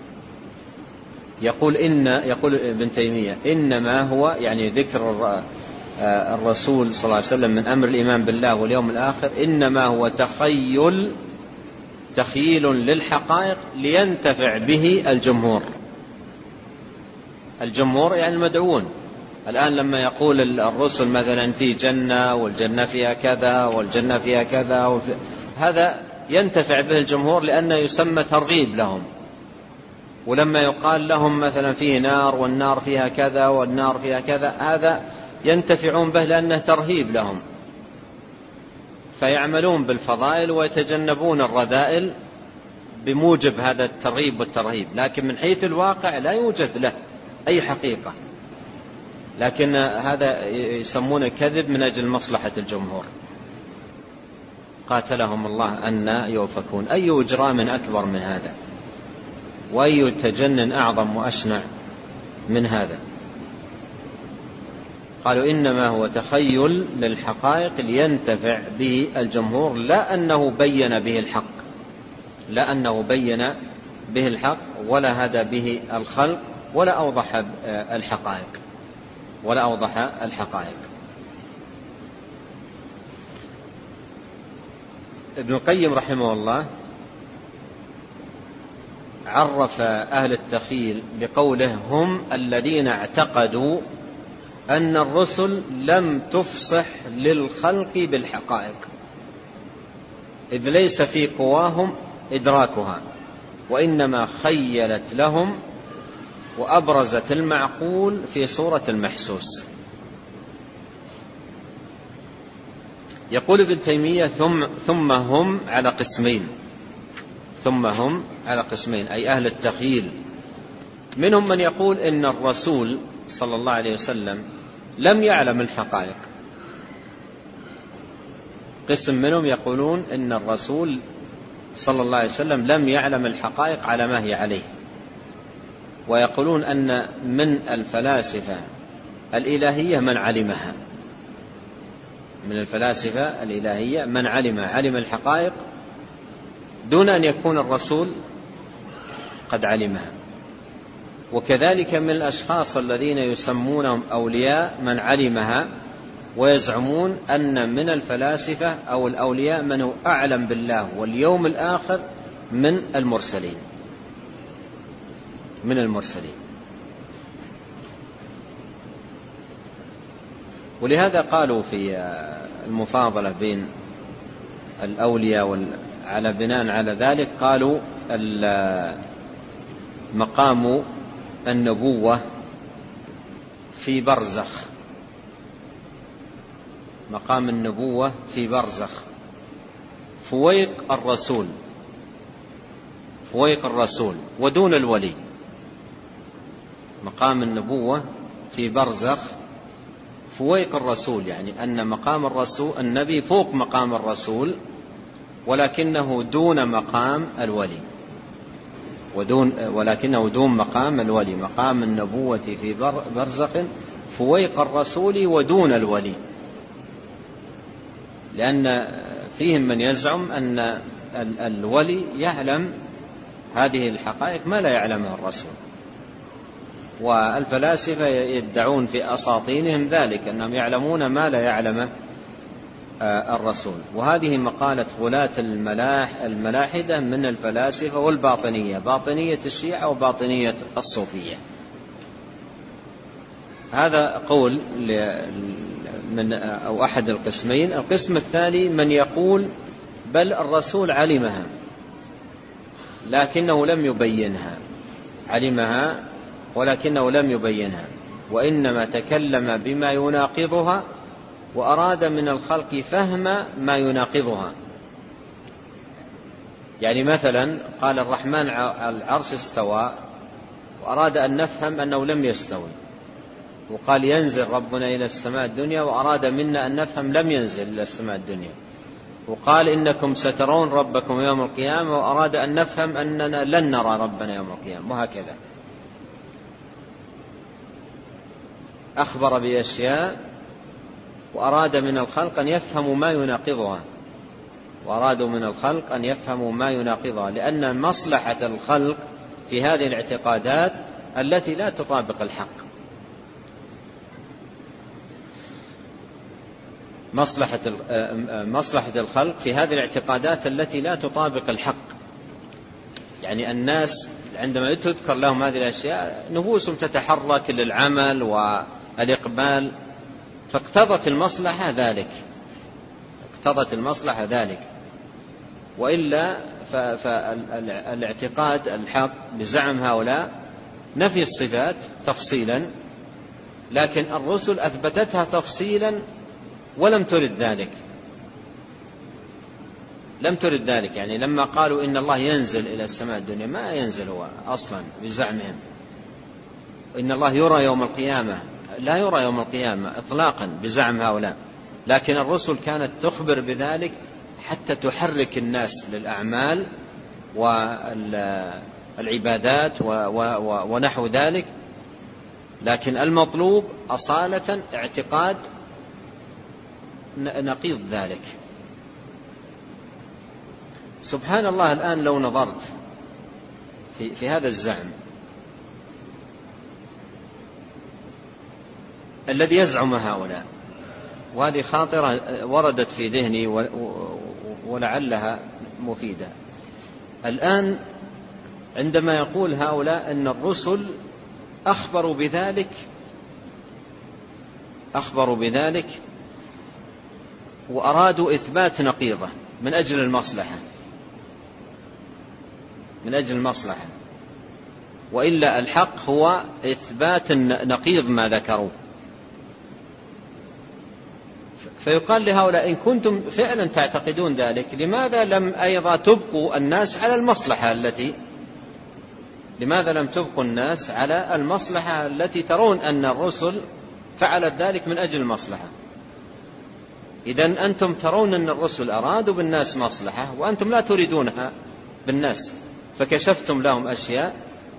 يقول إن يقول ابن تيمية إنما هو يعني ذكر الرسول صلى الله عليه وسلم من أمر الإيمان بالله واليوم الآخر إنما هو تخيل تخيل للحقائق لينتفع به الجمهور. الجمهور يعني المدعوون. الآن لما يقول الرسل مثلا في جنة والجنة فيها كذا والجنة فيها كذا، هذا ينتفع به الجمهور لأنه يسمى ترغيب لهم. ولما يقال لهم مثلا فيه نار والنار فيها كذا والنار فيها كذا، هذا ينتفعون به لأنه ترهيب لهم، فيعملون بالفضائل ويتجنبون الرذائل بموجب هذا الترغيب والترهيب، لكن من حيث الواقع لا يوجد له أي حقيقة، لكن هذا يسمونه كذب من أجل مصلحة الجمهور. قاتلهم الله أن يوفكون. أي إجرام أكبر من هذا، وأي تجنن أعظم وأشنع من هذا. قالوا إنما هو تخيل للحقائق لينتفع به الجمهور، لا أنه بين به الحق، لا أنه بين به الحق ولا هدى به الخلق ولا أوضح الحقائق ولا أوضح الحقائق. ابن القيم رحمه الله عرف أهل التخيل بقوله هم الذين اعتقدوا أن الرسل لم تفصح للخلق بالحقائق إذ ليس في قواهم إدراكها، وإنما خيلت لهم وأبرزت المعقول في صورة المحسوس. يقول ابن تيمية ثم, ثم هم على قسمين ثم هم على قسمين أي أهل التخيل. منهم من يقول إن الرسول صلى الله عليه وسلم لم يعلم الحقائق. قسم منهم يقولون إن الرسول صلى الله عليه وسلم لم يعلم الحقائق على ما هي عليه، ويقولون أن من الفلاسفة الإلهية من علمها، من الفلاسفة الإلهية من علم علم الحقائق دون أن يكون الرسول قد علمها. وكذلك من الأشخاص الذين يسمونهم أولياء من علمها، ويزعمون أن من الفلاسفة أو الأولياء من هو أعلم بالله واليوم الآخر من المرسلين من المرسلين ولهذا قالوا في المفاضلة بين الأولياء على بناء على ذلك قالوا مقام النبوة في برزخ مقام النبوة في برزخ فويق الرسول فويق الرسول ودون الولي. مقام النبوة في برزخ فويق الرسول، يعني أن مقام الرسول النبي فوق مقام الرسول ولكنه دون مقام الولي ودون ولكنه دون مقام الولي. مقام النبوة في برزخ فويق الرسول ودون الولي، لأن فيهم من يزعم أن الولي يعلم هذه الحقائق ما لا يعلمها الرسول، والفلاسفة يدعون في أساطينهم ذلك، أنهم يعلمون ما لا يعلم الرسول. وهذه مقالة غلاة الملاح الملاحدة من الفلاسفة والباطنية، باطنية الشيعة وباطنية الصوفية. هذا قول من أو أحد القسمين. القسم الثاني من يقول بل الرسول علمها لكنه لم يبينها، علمها ولكنه لم يبينها، وإنما تكلم بما يناقضها وأراد من الخلق فهم ما يناقضها. يعني مثلا قال الرحمن على العرش استوى، وأراد أن نفهم أنه لم يستوي. وقال ينزل ربنا إلى السماء الدنيا، وأراد منا أن نفهم لم ينزل إلى السماء الدنيا. وقال إنكم سترون ربكم يوم القيامة، وأراد أن نفهم أننا لن نرى ربنا يوم القيامة، وهكذا. أخبر بأشياء وأراد من الخلق أن يفهموا ما يناقضها، وأرادوا من الخلق أن يفهموا ما يناقضها، لأن مصلحة الخلق في هذه الاعتقادات التي لا تطابق الحق. مصلحة مصلحة الخلق في هذه الاعتقادات التي لا تطابق الحق. يعني الناس عندما تذكر لهم هذه الأشياء نفوسهم تتحرك للعمل والإقبال، فاقتضت المصلحة ذلك، اقتضت المصلحة ذلك. وإلا فالاعتقاد الحق بزعم هؤلاء نفي الصفات تفصيلا، لكن الرسل أثبتتها تفصيلا ولم ترد ذلك، لم ترد ذلك. يعني لما قالوا إن الله ينزل إلى السماء الدنيا، ما ينزل هو أصلا بزعمهم. إن الله يرى يوم القيامة، لا يرى يوم القيامة إطلاقا بزعم هؤلاء. لكن الرسل كانت تخبر بذلك حتى تحرك الناس للأعمال والعبادات ونحو ذلك. لكن المطلوب أصالة اعتقاد نقيض ذلك. سبحان الله، الآن لو نظرت في, في هذا الزعم الذي يزعم هؤلاء، وهذه خاطرة وردت في ذهني ولعلها مفيدة. الآن عندما يقول هؤلاء أن الرسل أخبروا بذلك أخبروا بذلك وأرادوا إثبات نقيضة من أجل المصلحة من أجل المصلحة وإلا الحق هو إثبات نقيض ما ذكروا. فيقال لهؤلاء إن كنتم فعلا تعتقدون ذلك، لماذا لم أيضا تبقوا الناس على المصلحة التي لماذا لم تبقوا الناس على المصلحة التي ترون أن الرسل فعلت ذلك من أجل المصلحة؟ إذن أنتم ترون أن الرسل أرادوا بالناس مصلحة وأنتم لا تريدونها بالناس، فكشفتم لهم أشياء.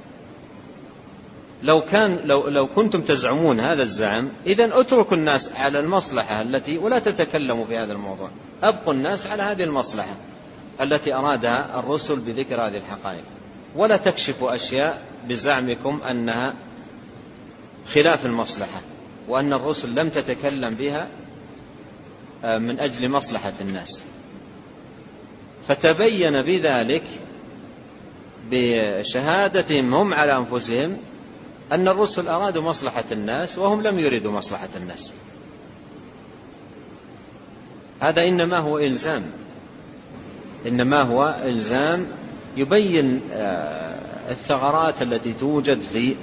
لو كان لو لو كنتم تزعمون هذا الزعم، إذن اتركوا الناس على المصلحة التي ولا تتكلموا في هذا الموضوع، أبقوا الناس على هذه المصلحة التي أرادها الرسل بذكر هذه الحقائق، ولا تكشفوا أشياء بزعمكم أنها خلاف المصلحة وأن الرسل لم تتكلم بها من أجل مصلحة الناس. فتبين بذلك بشهادتهم هم على أنفسهم أن الرسل أرادوا مصلحة الناس وهم لم يريدوا مصلحة الناس. هذا إنما هو إلزام إنما هو إلزام يبين الثغرات التي توجد في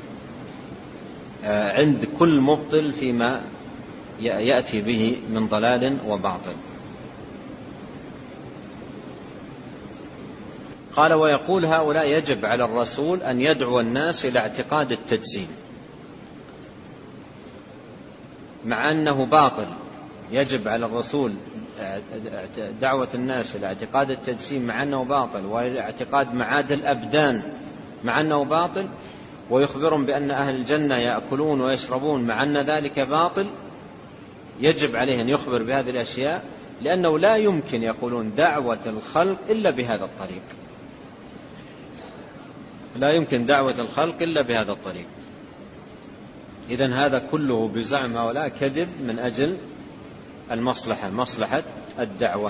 عند كل مبطل فيما يأتي به من ضلال وباطل. قال ويقول هؤلاء يجب على الرسول أن يدعو الناس إلى اعتقاد التجسيم مع أنه باطل. يجب على الرسول دعوة الناس إلى اعتقاد التجسيم مع أنه باطل، وإلى اعتقاد معاد الأبدان مع أنه باطل، ويخبرهم بأن أهل الجنة يأكلون ويشربون مع أن ذلك باطل. يجب عليه أن يخبر بهذه الأشياء، لأنه لا يمكن يقولون دعوة الخلق إلا بهذا الطريق لا يمكن دعوة الخلق إلا بهذا الطريق. إذن هذا كله بزعم هؤلاء كذب من أجل المصلحة، مصلحة الدعوة،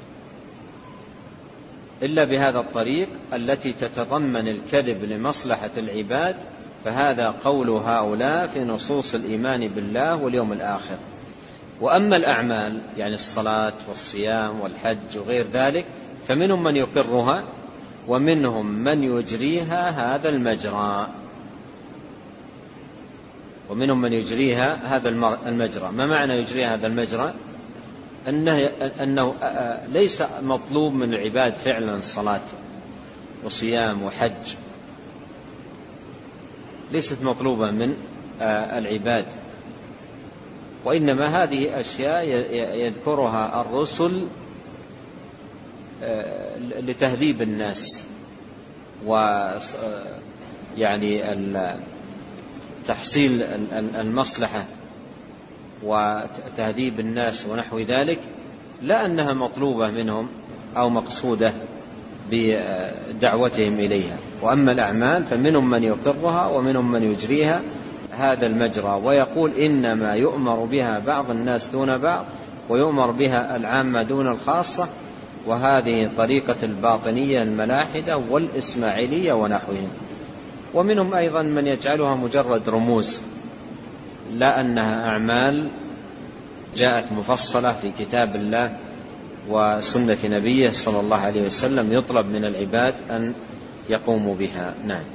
إلا بهذا الطريق التي تتضمن الكذب لمصلحة العباد، فهذا قول هؤلاء في نصوص الإيمان بالله واليوم الآخر. وأما الأعمال يعني الصلاة والصيام والحج وغير ذلك فمنهم من يقرها ومنهم من يجريها هذا المجرى ومنهم من يجريها هذا المجرى. ما معنى يجريها هذا المجرى؟ أنه, أنه ليس مطلوب من العباد فعلا صلاة وصيام وحج، ليست مطلوبة من العباد، وإنما هذه أشياء يذكرها الرسل لتهذيب الناس ويعني تحصيل المصلحة وتهذيب الناس ونحو ذلك، لا أنها مطلوبة منهم أو مقصودة بدعوتهم إليها. وأما الأعمال فمنهم من يقرها ومنهم من يجريها هذا المجرى، ويقول إنما يؤمر بها بعض الناس دون بعض ويؤمر بها العامة دون الخاصة، وهذه طريقة الباطنية الملاحدة والإسماعيلية ونحوهم. ومنهم أيضا من يجعلها مجرد رموز، لا أنها أعمال جاءت مفصلة في كتاب الله وسنة نبيه صلى الله عليه وسلم يطلب من العباد أن يقوموا بها. نعم.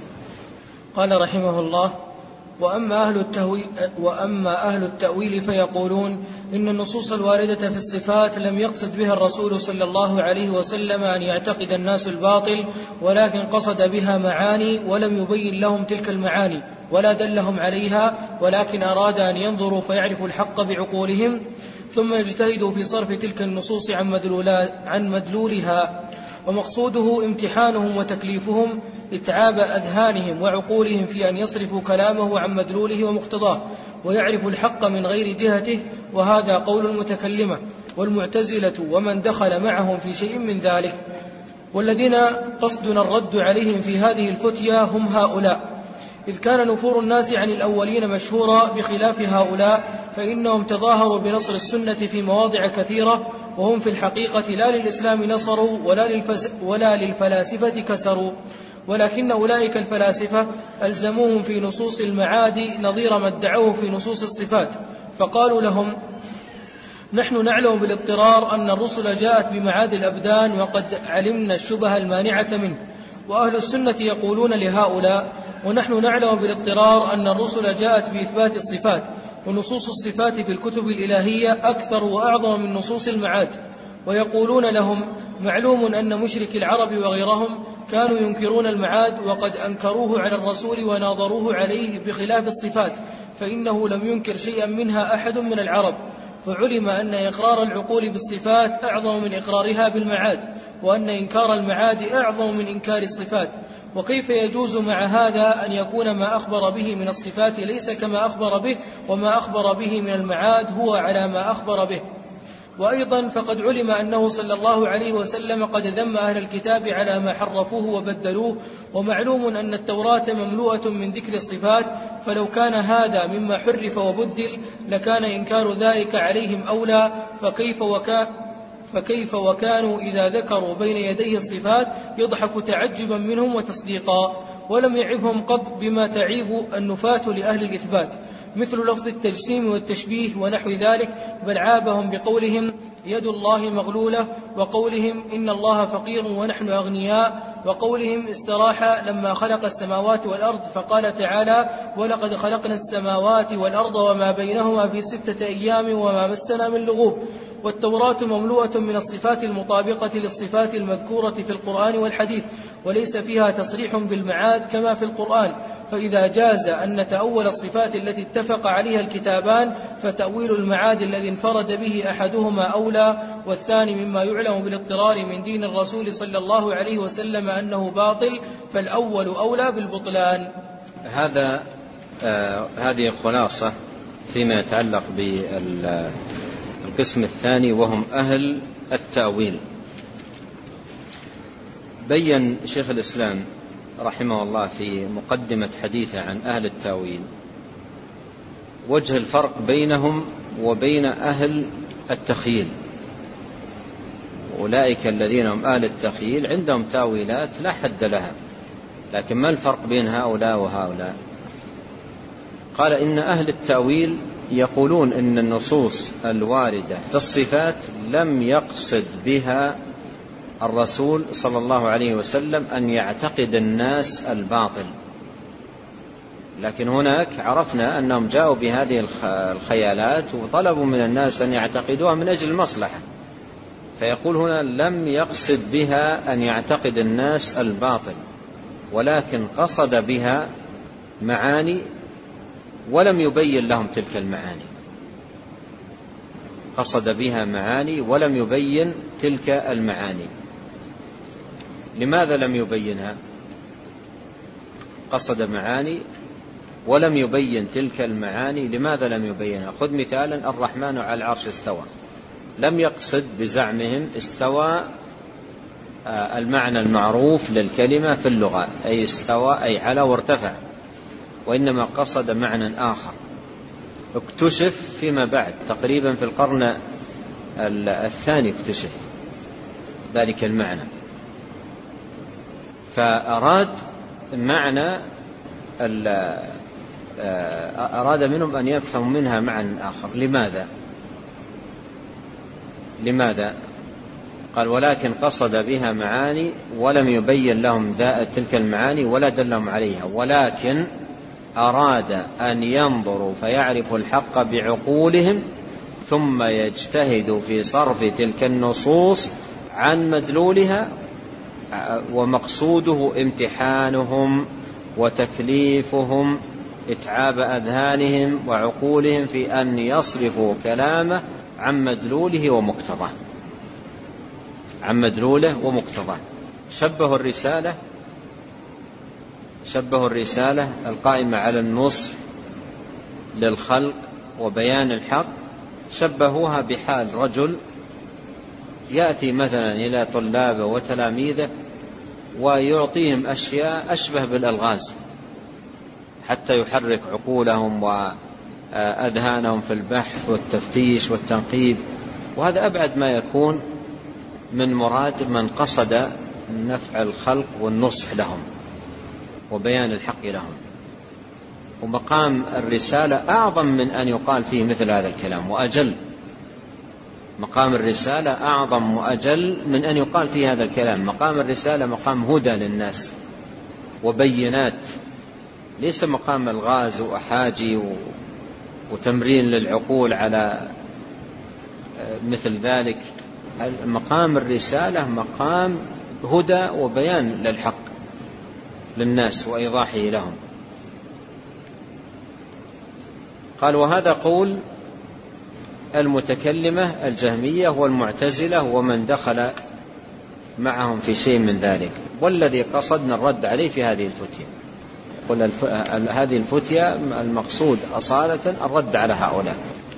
قال رحمه الله: وأما أهل التأويل, وأما أهل التأويل فيقولون إن النصوص الواردة في الصفات لم يقصد بها الرسول صلى الله عليه وسلم أن يعتقد الناس الباطل، ولكن قصد بها معاني ولم يبين لهم تلك المعاني ولا دلهم عليها، ولكن أراد أن ينظروا فيعرفوا الحق بعقولهم ثم يجتهدوا في صرف تلك النصوص عن مدلولها، ومقصوده امتحانهم وتكليفهم إتعاب أذهانهم وعقولهم في أن يصرفوا كلامه عن مدلوله ومقتضاه ويعرفوا الحق من غير جهته. وهذا قول المتكلمة والمعتزلة ومن دخل معهم في شيء من ذلك، والذين قصدنا الرد عليهم في هذه الفتية هم هؤلاء، إذ كان نفور الناس عن الأولين مشهورا، بخلاف هؤلاء فإنهم تظاهروا بنصر السنة في مواضع كثيرة، وهم في الحقيقة لا للإسلام نصروا ولا, للفس ولا للفلاسفة كسروا، ولكن أولئك الفلاسفة ألزموهم في نصوص المعاد نظير ما ادعوه في نصوص الصفات، فقالوا لهم: نحن نعلم بالاضطرار أن الرسل جاءت بمعاد الأبدان وقد علمنا الشبه المانعة منه. وأهل السنة يقولون لهؤلاء: ونحن نعلم بالاضطرار أن الرسل جاءت بإثبات الصفات، ونصوص الصفات في الكتب الإلهية أكثر وأعظم من نصوص المعاد. ويقولون لهم: معلوم أن مشرك العرب وغيرهم كانوا ينكرون المعاد وقد أنكروه على الرسول وناظروه عليه، بخلاف الصفات فإنه لم ينكر شيئا منها أحد من العرب، فعلم أن إقرار العقول بالصفات أعظم من إقرارها بالمعاد، وأن إنكار المعاد أعظم من إنكار الصفات. وكيف يجوز مع هذا أن يكون ما أخبر به من الصفات ليس كما أخبر به، وما أخبر به من المعاد هو على ما أخبر به؟ وأيضا فقد علم أنه صلى الله عليه وسلم قد ذم أهل الكتاب على ما حرفوه وبدلوه، ومعلوم أن التوراة مملوءة من ذكر الصفات، فلو كان هذا مما حرف وبدل لكان إنكار ذلك عليهم أولى، فكيف وكان فكيف وكانوا إذا ذكروا بين يديه الصفات يضحك تعجبا منهم وتصديقا، ولم يعبهم قط بما تعيب النفاة لأهل الإثبات مثل لفظ التجسيم والتشبيه ونحو ذلك، بل عابهم بقولهم يد الله مغلولة، وقولهم إن الله فقير ونحن أغنياء، وقولهم استراح لما خلق السماوات والأرض، فقال تعالى: ولقد خلقنا السماوات والأرض وما بينهما في ستة أيام وما مسنا من لغوب. والتوراة مملوءة من الصفات المطابقة للصفات المذكورة في القرآن والحديث، وليس فيها تصريح بالمعاد كما في القرآن، فإذا جاز أن نتأول الصفات التي اتفق عليها الكتابان فتأويل المعاد الذي انفرد به أحدهما أولى، والثاني مما يعلم بالاضطرار من دين الرسول صلى الله عليه وسلم أنه باطل، فالأول أولى بالبطلان. هذا آه هذه خلاصة فيما يتعلق بالقسم الثاني وهم أهل التأويل. بيّن شيخ الإسلام رحمه الله في مقدمة حديثه عن أهل التأويل وجه الفرق بينهم وبين أهل التخييل. أولئك الذين هم أهل التخييل عندهم تاويلات لا حد لها، لكن ما الفرق بين هؤلاء وهؤلاء؟ قال إن أهل التأويل يقولون إن النصوص الواردة في الصفات لم يقصد بها الرسول صلى الله عليه وسلم أن يعتقد الناس الباطل، لكن هناك عرفنا أنهم جاءوا بهذه الخيالات وطلبوا من الناس أن يعتقدوها من أجل المصلحة، فيقول هنا لم يقصد بها أن يعتقد الناس الباطل، ولكن قصد بها معاني ولم يبين لهم تلك المعاني. قصد بها معاني ولم يبين تلك المعاني. لماذا لم يبينها؟ قصد معاني ولم يبين تلك المعاني. لماذا لم يبينها؟ خذ مثالا: الرحمن على العرش استوى. لم يقصد بزعمهم استوى المعنى المعروف للكلمة في اللغة، أي استوى أي على وارتفع، وإنما قصد معنى آخر اكتشف فيما بعد، تقريبا في القرن الثاني اكتشف ذلك المعنى، فأراد معنى أراد منهم أن يفهموا منها معنى آخر. لماذا؟ لماذا؟ قال: ولكن قصد بها معاني ولم يبين لهم تلك المعاني ولا دلهم عليها، ولكن أراد أن ينظروا فيعرفوا الحق بعقولهم ثم يجتهدوا في صرف تلك النصوص عن مدلولها، ومقصوده امتحانهم وتكليفهم، إتعاب أذهانهم وعقولهم في أن يصرفوا كلامه عن مدلوله ومقتضاه عن مدلوله ومقتضاه. شبهوا الرسالة شبهوا الرسالة القائمة على النصح للخلق وبيان الحق، شبهوها بحال رجل يأتي مثلا إلى طلابه وتلاميذه ويعطيهم أشياء أشبه بالألغاز حتى يحرك عقولهم وأذهانهم في البحث والتفتيش والتنقيب، وهذا أبعد ما يكون من مراد من قصد نفع الخلق والنصح لهم وبيان الحق لهم. ومقام الرسالة أعظم من أن يقال فيه مثل هذا الكلام وأجل. مقام الرسالة أعظم وأجل من أن يقال فيه هذا الكلام. مقام الرسالة مقام هدى للناس وبينات، ليس مقام الغاز وأحاجي وتمرين للعقول على مثل ذلك. مقام الرسالة مقام هدى وبيان للحق للناس وإيضاحه لهم. قال: وهذا قول المتكلمة الجهمية والمعتزلة ومن دخل معهم في شيء من ذلك، والذي قصدنا الرد عليه في هذه الفتية. قل الف... هذه الفتية المقصود أصالة الرد على هؤلاء،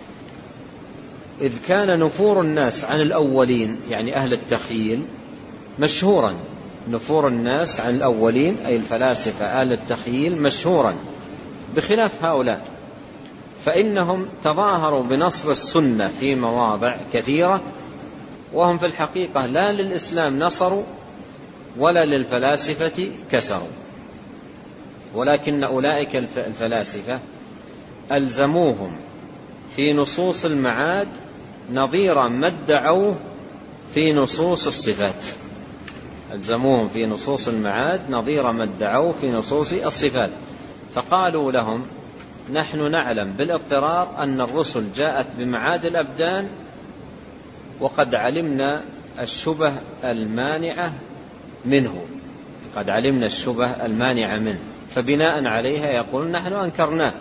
إذ كان نفور الناس عن الأولين يعني أهل التخيل مشهورا. نفور الناس عن الأولين أي الفلاسفة أهل التخيل مشهورا، بخلاف هؤلاء فإنهم تظاهروا بنصر السنة في مواضع كثيرة، وهم في الحقيقة لا للإسلام نصروا ولا للفلاسفة كسروا، ولكن أولئك الفلاسفة ألزموهم في نصوص المعاد نظير ما ادعوه في نصوص الصفات. ألزموهم في نصوص المعاد نظير ما ادعوه في نصوص الصفات، فقالوا لهم: نحن نعلم بالاضطرار أن الرسل جاءت بمعاد الأبدان، وقد علمنا الشبه المانعة منه قد علمنا الشبه المانعة منه فبناء عليها يقول نحن أنكرناه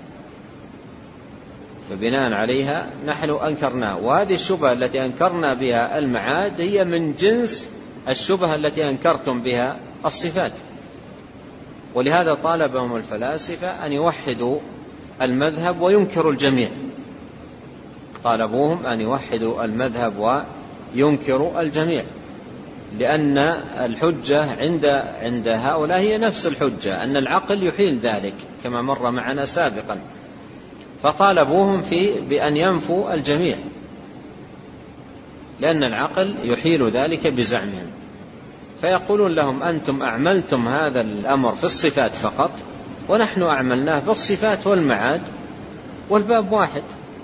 فبناء عليها نحن أنكرناه وهذه الشبهة التي أنكرنا بها المعاد هي من جنس الشبهة التي أنكرتم بها الصفات. ولهذا طالبهم الفلاسفة أن يوحدوا المذهب وينكروا الجميع. طالبوهم أن يوحدوا المذهب وينكروا الجميع، لأن الحجة عند عند هؤلاء هي نفس الحجة، أن العقل يحيل ذلك كما مر معنا سابقا. فطالبوهم في بأن ينفوا الجميع، لأن العقل يحيل ذلك بزعمهم. فيقولون لهم أنتم أعملتم هذا الأمر في الصفات فقط، ونحن أعملناه في الصفات والمعاد، والباب واحد،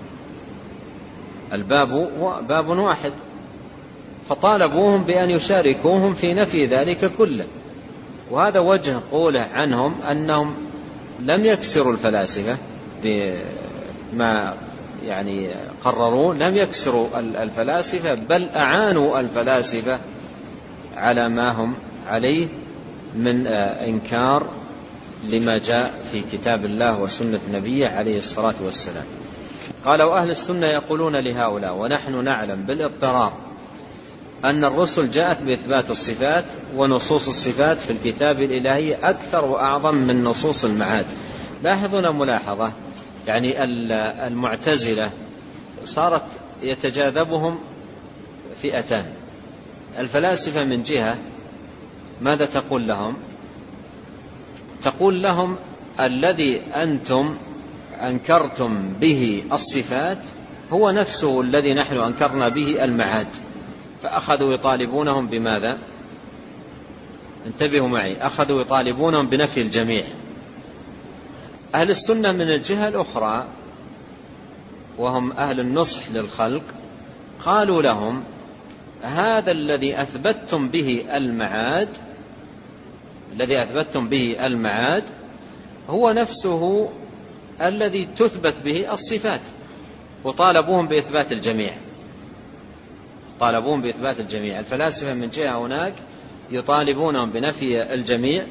الباب باب واحد. فطالبوهم بأن يشاركوهم في نفي ذلك كله. وهذا وجه قوله عنهم أنهم لم يكسروا الفلاسفة بما يعني قرروا، لم يكسروا الفلاسفة، بل أعانوا الفلاسفة على ما هم عليه من إنكار لما جاء في كتاب الله وسنة نبيه عليه الصلاة والسلام. قال: وأهل السنة يقولون لهؤلاء ونحن نعلم بالاضطرار أن الرسل جاءت بإثبات الصفات، ونصوص الصفات في الكتاب الإلهي أكثر وأعظم من نصوص المعاد. لاحظنا ملاحظة، يعني المعتزلة صارت يتجاذبهم فئتان. الفلاسفة من جهة ماذا تقول لهم؟ تقول لهم الذي أنتم أنكرتم به الصفات هو نفسه الذي نحن أنكرنا به المعاد. فأخذوا يطالبونهم بماذا؟ انتبهوا معي، أخذوا يطالبونهم بنفي الجميع. أهل السنة من الجهة الأخرى وهم أهل النصح للخلق قالوا لهم هذا الذي أثبتتم به المعاد الذي أثبتتم به المعاد هو نفسه الذي تثبت به الصفات، وطالبوهم بإثبات الجميع طالبون بإثبات الجميع. الفلاسفة من جهة هناك يطالبونهم بنفي الجميع،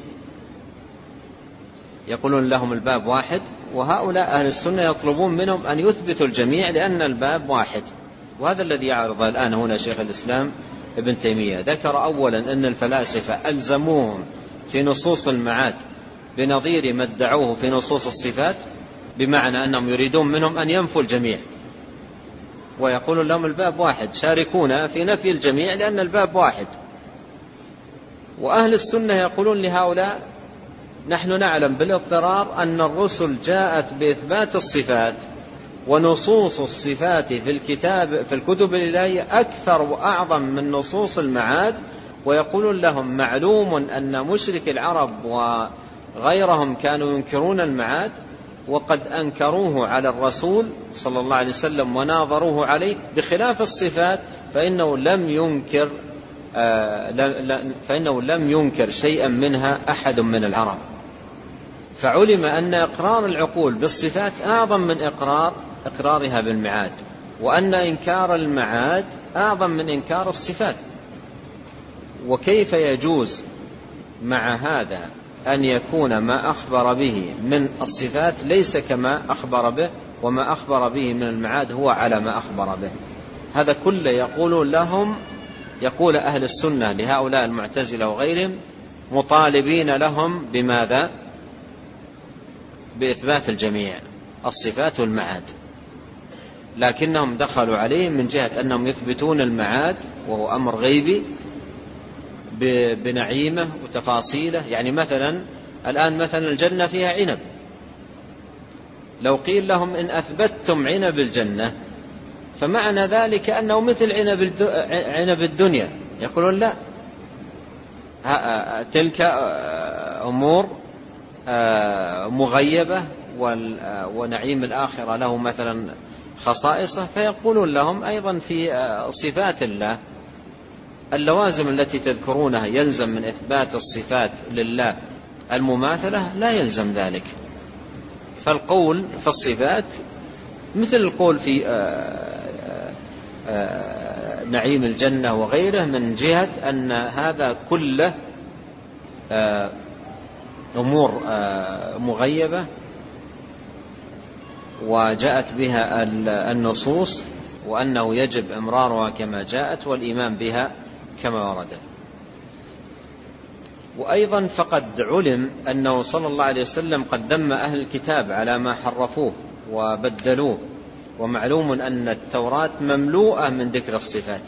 يقولون لهم الباب واحد، وهؤلاء أهل السنة يطلبون منهم أن يثبتوا الجميع لأن الباب واحد. وهذا الذي يعرض الآن هنا شيخ الإسلام ابن تيمية. ذكر أولا أن الفلاسفة ألزموهم في نصوص المعاد بنظير ما ادعوه في نصوص الصفات، بمعنى أنهم يريدون منهم أن ينفوا الجميع، ويقولون لهم الباب واحد، شاركونا في نفي الجميع لأن الباب واحد. وأهل السنة يقولون لهؤلاء نحن نعلم بالاضطرار أن الرسل جاءت بإثبات الصفات، ونصوص الصفات في الكتاب في الكتب الإلهية أكثر وأعظم من نصوص المعاد. ويقولون لهم معلوم أن مشرك العرب وغيرهم كانوا ينكرون المعاد، وقد أنكروه على الرسول صلى الله عليه وسلم وناظروه عليه، بخلاف الصفات فإنه لم ينكر آه فإنه لم ينكر شيئا منها أحد من العرب. فعلم أن إقرار العقول بالصفات أعظم من إقرار إقرارها بالمعاد، وأن إنكار المعاد أعظم من إنكار الصفات. وكيف يجوز مع هذا أن يكون ما أخبر به من الصفات ليس كما أخبر به، وما أخبر به من المعاد هو على ما أخبر به؟ هذا كله يقول لهم يقول أهل السنة لهؤلاء المعتزلة وغيرهم مطالبين لهم بماذا؟ بإثبات الجميع، الصفات والمعاد، لكنهم دخلوا عليه من جهة أنهم يثبتون المعاد وهو أمر غيبي بنعيمه وتفاصيله. يعني مثلا الآن مثلا الجنة فيها عنب، لو قيل لهم إن أثبتتم عنب الجنة فمعنى ذلك أنه مثل عنب الدنيا، يقولون لا، تلك أمور مغيبة ونعيم الآخرة له مثلا خصائصه. فيقولون لهم أيضا في صفات الله اللوازم التي تذكرونها يلزم من إثبات الصفات لله المماثلة، لا يلزم ذلك. فالقول في الصفات مثل القول في آآ آآ نعيم الجنة وغيره، من جهة أن هذا كله أمور مغيبة وجاءت بها النصوص، وأنه يجب إمرارها كما جاءت والإيمان بها كما ورد. وأيضا فقد علم أنه صلى الله عليه وسلم قد ذم أهل الكتاب على ما حرفوه وبدلوه، ومعلوم أن التوراة مملوءة من ذكر الصفات،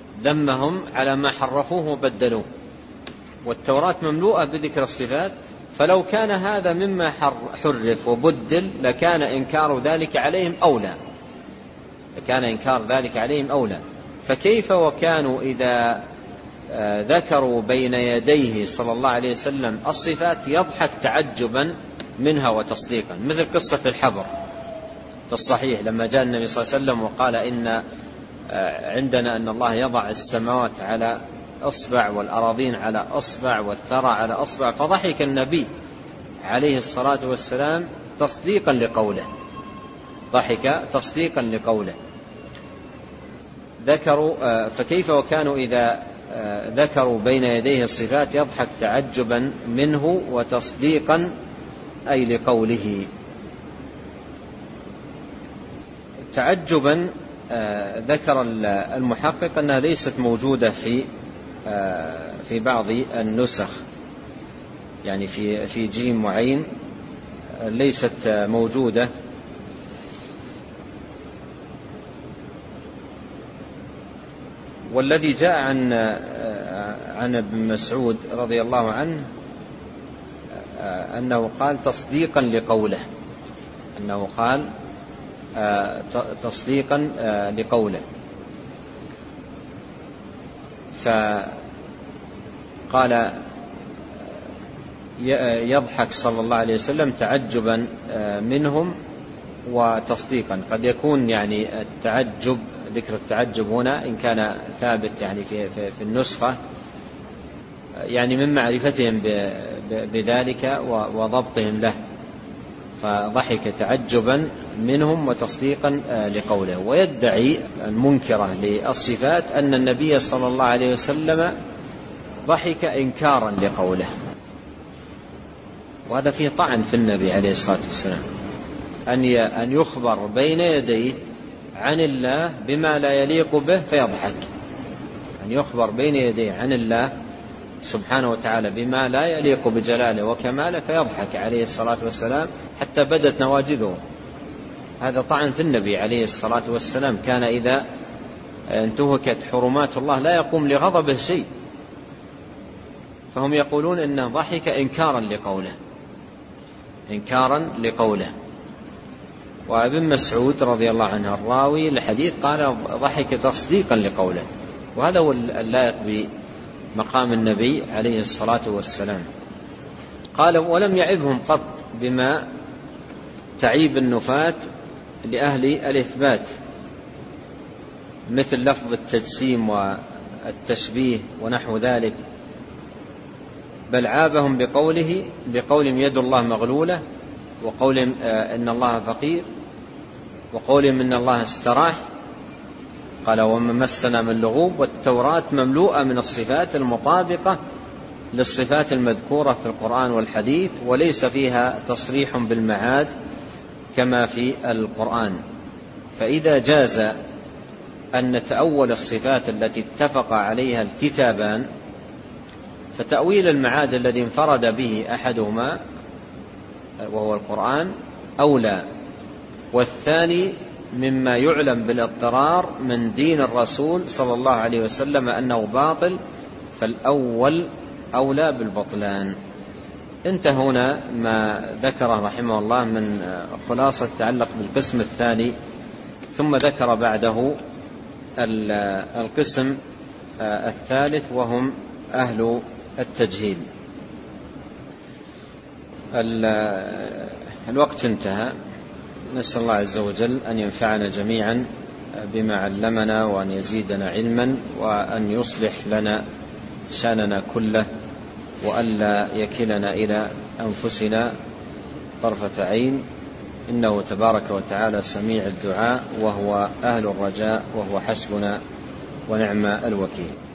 ذمهم على ما حرفوه وبدلوه، والتوراة مملوءة بذكر الصفات. فلو كان هذا مما حرف وبدل لكان إنكار ذلك عليهم أولى لكان إنكار ذلك عليهم أولى فكيف وكانوا إذا ذكروا بين يديه صلى الله عليه وسلم الصفات يضحك تعجبا منها وتصديقا، مثل قصة الحبر في الصحيح لما جاء النبي صلى الله عليه وسلم وقال إن عندنا أن الله يضع السماوات على أصبع والأراضين على أصبع والثرى على أصبع، فضحك النبي عليه الصلاة والسلام تصديقا لقوله ضحك تصديقا لقوله ذكروا فكيف وكانوا إذا ذكروا بين يديه الصفات يضحك تعجبا منه وتصديقا أي لقوله. تعجبا ذكر المحقق أنها ليست موجودة في في بعض النسخ، يعني في في جيم وعين ليست موجودة. والذي جاء عن عن ابن مسعود رضي الله عنه أنه قال تصديقا لقوله أنه قال تصديقا لقوله فقال يضحك صلى الله عليه وسلم تعجبا منهم وتصديقا. قد يكون يعني التعجب ذكر التعجب هنا إن كان ثابت يعني في, في, في النسخة يعني من معرفتهم بذلك وضبطهم له، فضحك تعجبا منهم وتصديقا لقوله. ويدعي المنكرة للصفات أن النبي صلى الله عليه وسلم ضحك إنكارا لقوله، وهذا فيه طعن في النبي عليه الصلاة والسلام أن يخبر بين يديه عن الله بما لا يليق به فيضحك، أن يخبر بين يديه عن الله سبحانه وتعالى بما لا يليق بجلاله وكماله فيضحك عليه الصلاة والسلام حتى بدت نواجذه. هذا طعن في النبي عليه الصلاة والسلام، كان إذا انتهكت حرمات الله لا يقوم لغضبه شيء، فهم يقولون إنه ضحك إنكارا لقوله إنكارا لقوله. وابن مسعود رضي الله عنه الراوي الحديث قال ضحك تصديقا لقوله، وهذا هو اللائق بمقام النبي عليه الصلاة والسلام. قال ولم يعبهم قط بما تعيب النفاة لأهل الإثبات مثل لفظ التجسيم والتشبيه ونحو ذلك، بل عابهم بقوله بقولهم يد الله مغلولة، وقولهم إن الله فقير، وقولهم إن الله استراح. قال وما مسنا من لغوب، والتوراة مملوءة من الصفات المطابقة للصفات المذكورة في القرآن والحديث، وليس فيها تصريح بالمعاد كما في القرآن. فإذا جاز أن نتأول الصفات التي اتفق عليها الكتابان، فتأويل المعاد الذي انفرد به أحدهما وهو القرآن أولى، والثاني مما يعلم بالاضطرار من دين الرسول صلى الله عليه وسلم أنه باطل، فالأول أولى بالبطلان. انتهى هنا ما ذكره رحمه الله من خلاصة تعلق بالقسم الثاني، ثم ذكر بعده القسم الثالث وهم أهل التجهيل. الوقت انتهى، نسأل الله عز وجل أن ينفعنا جميعا بما علمنا، وأن يزيدنا علما، وأن يصلح لنا شأننا كله، وألا يكلنا إلى أنفسنا طرفة عين، إنه تبارك وتعالى سميع الدعاء وهو أهل الرجاء وهو حسبنا ونعم الوكيل.